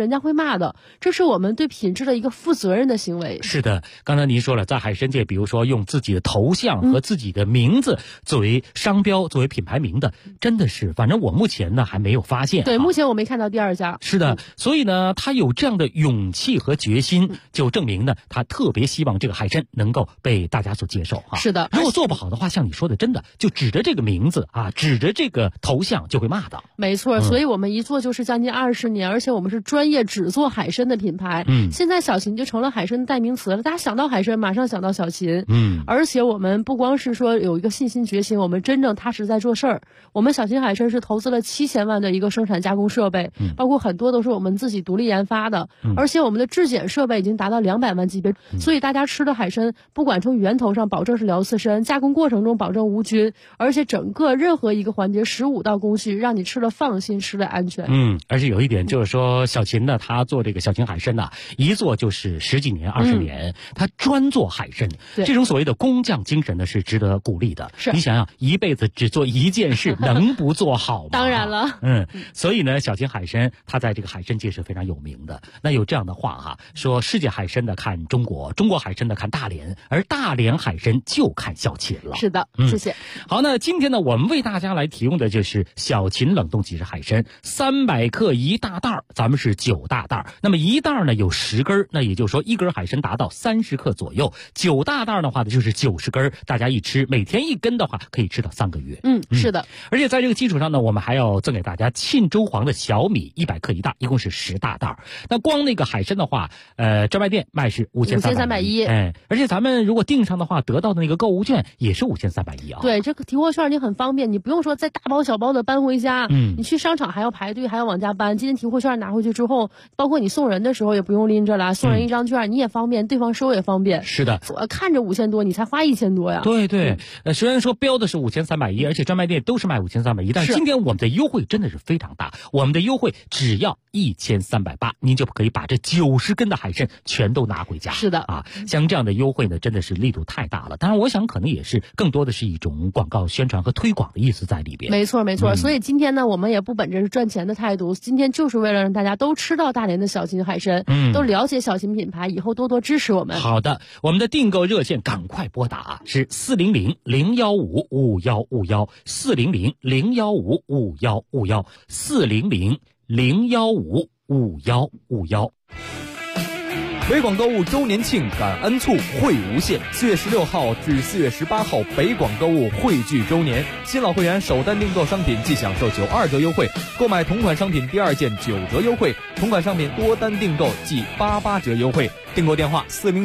人家会骂的。这是我们对品质的一个负责任的行为。 是的，刚才您说了，在海参界，比如说用自己的头像和自己的名字作为商标、作为品牌名的，真的是，反正我目前呢还没有发现。 对，目前我没看到第二家。 是的，所以呢，他有这样的勇气和决心，就证明呢，他特别希望这个海参能够被大家所接受哈。 是的， 如果做不好的话，像你说的，真的就指着这个名字啊，指着这个头像就会骂的。 没错，所以我们一做就是将近20年，而且我们是专业只做海参的品牌。现在小秦就成了海参的代名词了，大家想到海参马上想到小秦。而且我们不光是说有一个信心决心，我们真正踏实在做事儿。我们小秦海参是投资了7000万的一个生产加工设备，包括很多都是我们自己独立研发的，而且我们的质检设备已经达到200万级别，所以大家吃的海参不管从源头上保证是辽刺参，加工过程中保证无菌，而且整个任何一个环节15道工序让你吃了放心，吃了安全。 而且有一点就是说，小秦呢，他做这个小秦海参呢，一做就是10几年、20年，他专做海参，这种所谓的工匠精神呢是值得鼓励的。 是， 你想想，一辈子只做一件事，能不做好吗？ 当然了。 所以呢，小秦海参他在这个海参界是非常有名的。那有这样的话哈，说世界海参的看中国，中国海参的看大连，而大连海参就看小秦了。 是的，谢谢。 好，那今天呢，我们为大家来提供的就是小秦冷冻即食海参，300克一大袋，咱们是9大袋。那么一袋呢有10根，那也就是说一根海参达到30克左右，9大袋的话呢就是90根，大家一吃，每天1根的话可以吃到3个月。 是的。 而且在这个基础上呢，我们还要赠给大家沁州黄的小米100克一袋，一共是10大袋。那光那个海参的话，专卖店卖是5310，而且咱们如果订上的话，得到的那个购物券也是5310啊。 对，这个提货券你很方便，你不用说再大包小包的搬回家，你去商场还要排队，还要往家搬。今天提货券拿回去之后，包括你送人的时候也不用拎着了，送人一张券你也方便，对方收也方便。 是的， 看着5000多，你才花1000多呀。 对，虽然说标的是5310，而且专卖店都是卖5310，但是今天我们的优惠真的是非常大，我们的优惠只要1380，您就可以把这90根的海参全都拿回家。 是的啊，像这样的优惠呢，真的是力度太大了。当然，我想可能也是更多的是一种广告宣传和推广的意思在里边。 没错，所以今天呢，我们也不本着是赚钱的态度，今天就是为了让大家都吃到大连的小秦海参，都了解小秦品牌，以后多多支持我们。 好的，我们的订购热线赶快拨打，是400-015-5151，400-015-5151，400-015-5151。 北广购物周年庆感恩促惠无限，4月16号至4月18号，北广购物汇聚周年，新老会员首单订购商品即享受92折优惠，购买同款商品第2件9折优惠，同款商品多单订购即88折优惠。订购电话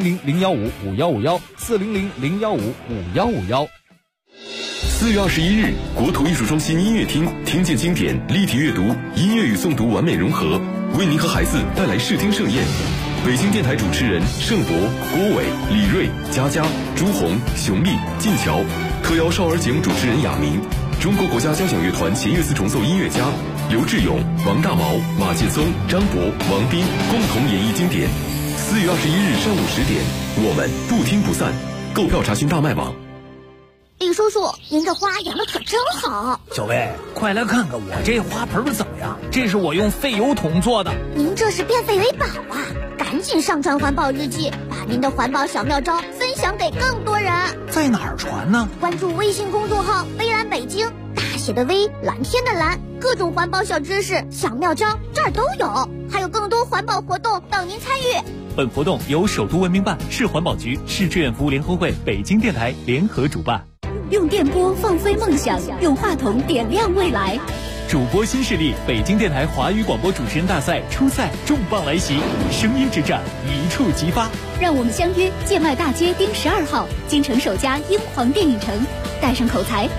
400-015-5151，400-015-5151。 4月21日，国土艺术中心音乐厅，听见经典，立体阅读，音乐与诵读完美融合，为您和孩子带来视听盛宴。北京电台主持人盛博、郭伟、李瑞、佳佳、朱红、熊丽、晋桥，特邀少儿节目主持人亚明，中国国家交响乐团弦乐四重奏音乐家刘志勇、王大毛、马劲松、张博、王斌共同演绎经典。4月21日上午10点，我们不听不散。购票查询大麦网。 李叔叔，您这花养的可真好。 小薇，快来看看我这花盆怎么样？这是我用废油桶做的。 您这是变废为宝啊！赶紧上传环保日记，把您的环保小妙招分享给更多人。 在哪儿传呢？ 关注微信公众号微蓝北京，大写的微，蓝天的蓝，各种环保小知识、小妙招这儿都有，还有更多环保活动等您参与。 本活动由首都文明办、市环保局、市志愿服务联合会、北京电台联合主办。 用电波放飞梦想，用话筒点亮未来。 主播新势力，北京电台华语广播主持人大赛初赛重磅来袭，声音之战一触即发。 让我们相约建外大街丁12号，京城首家英皇电影城，带上口才。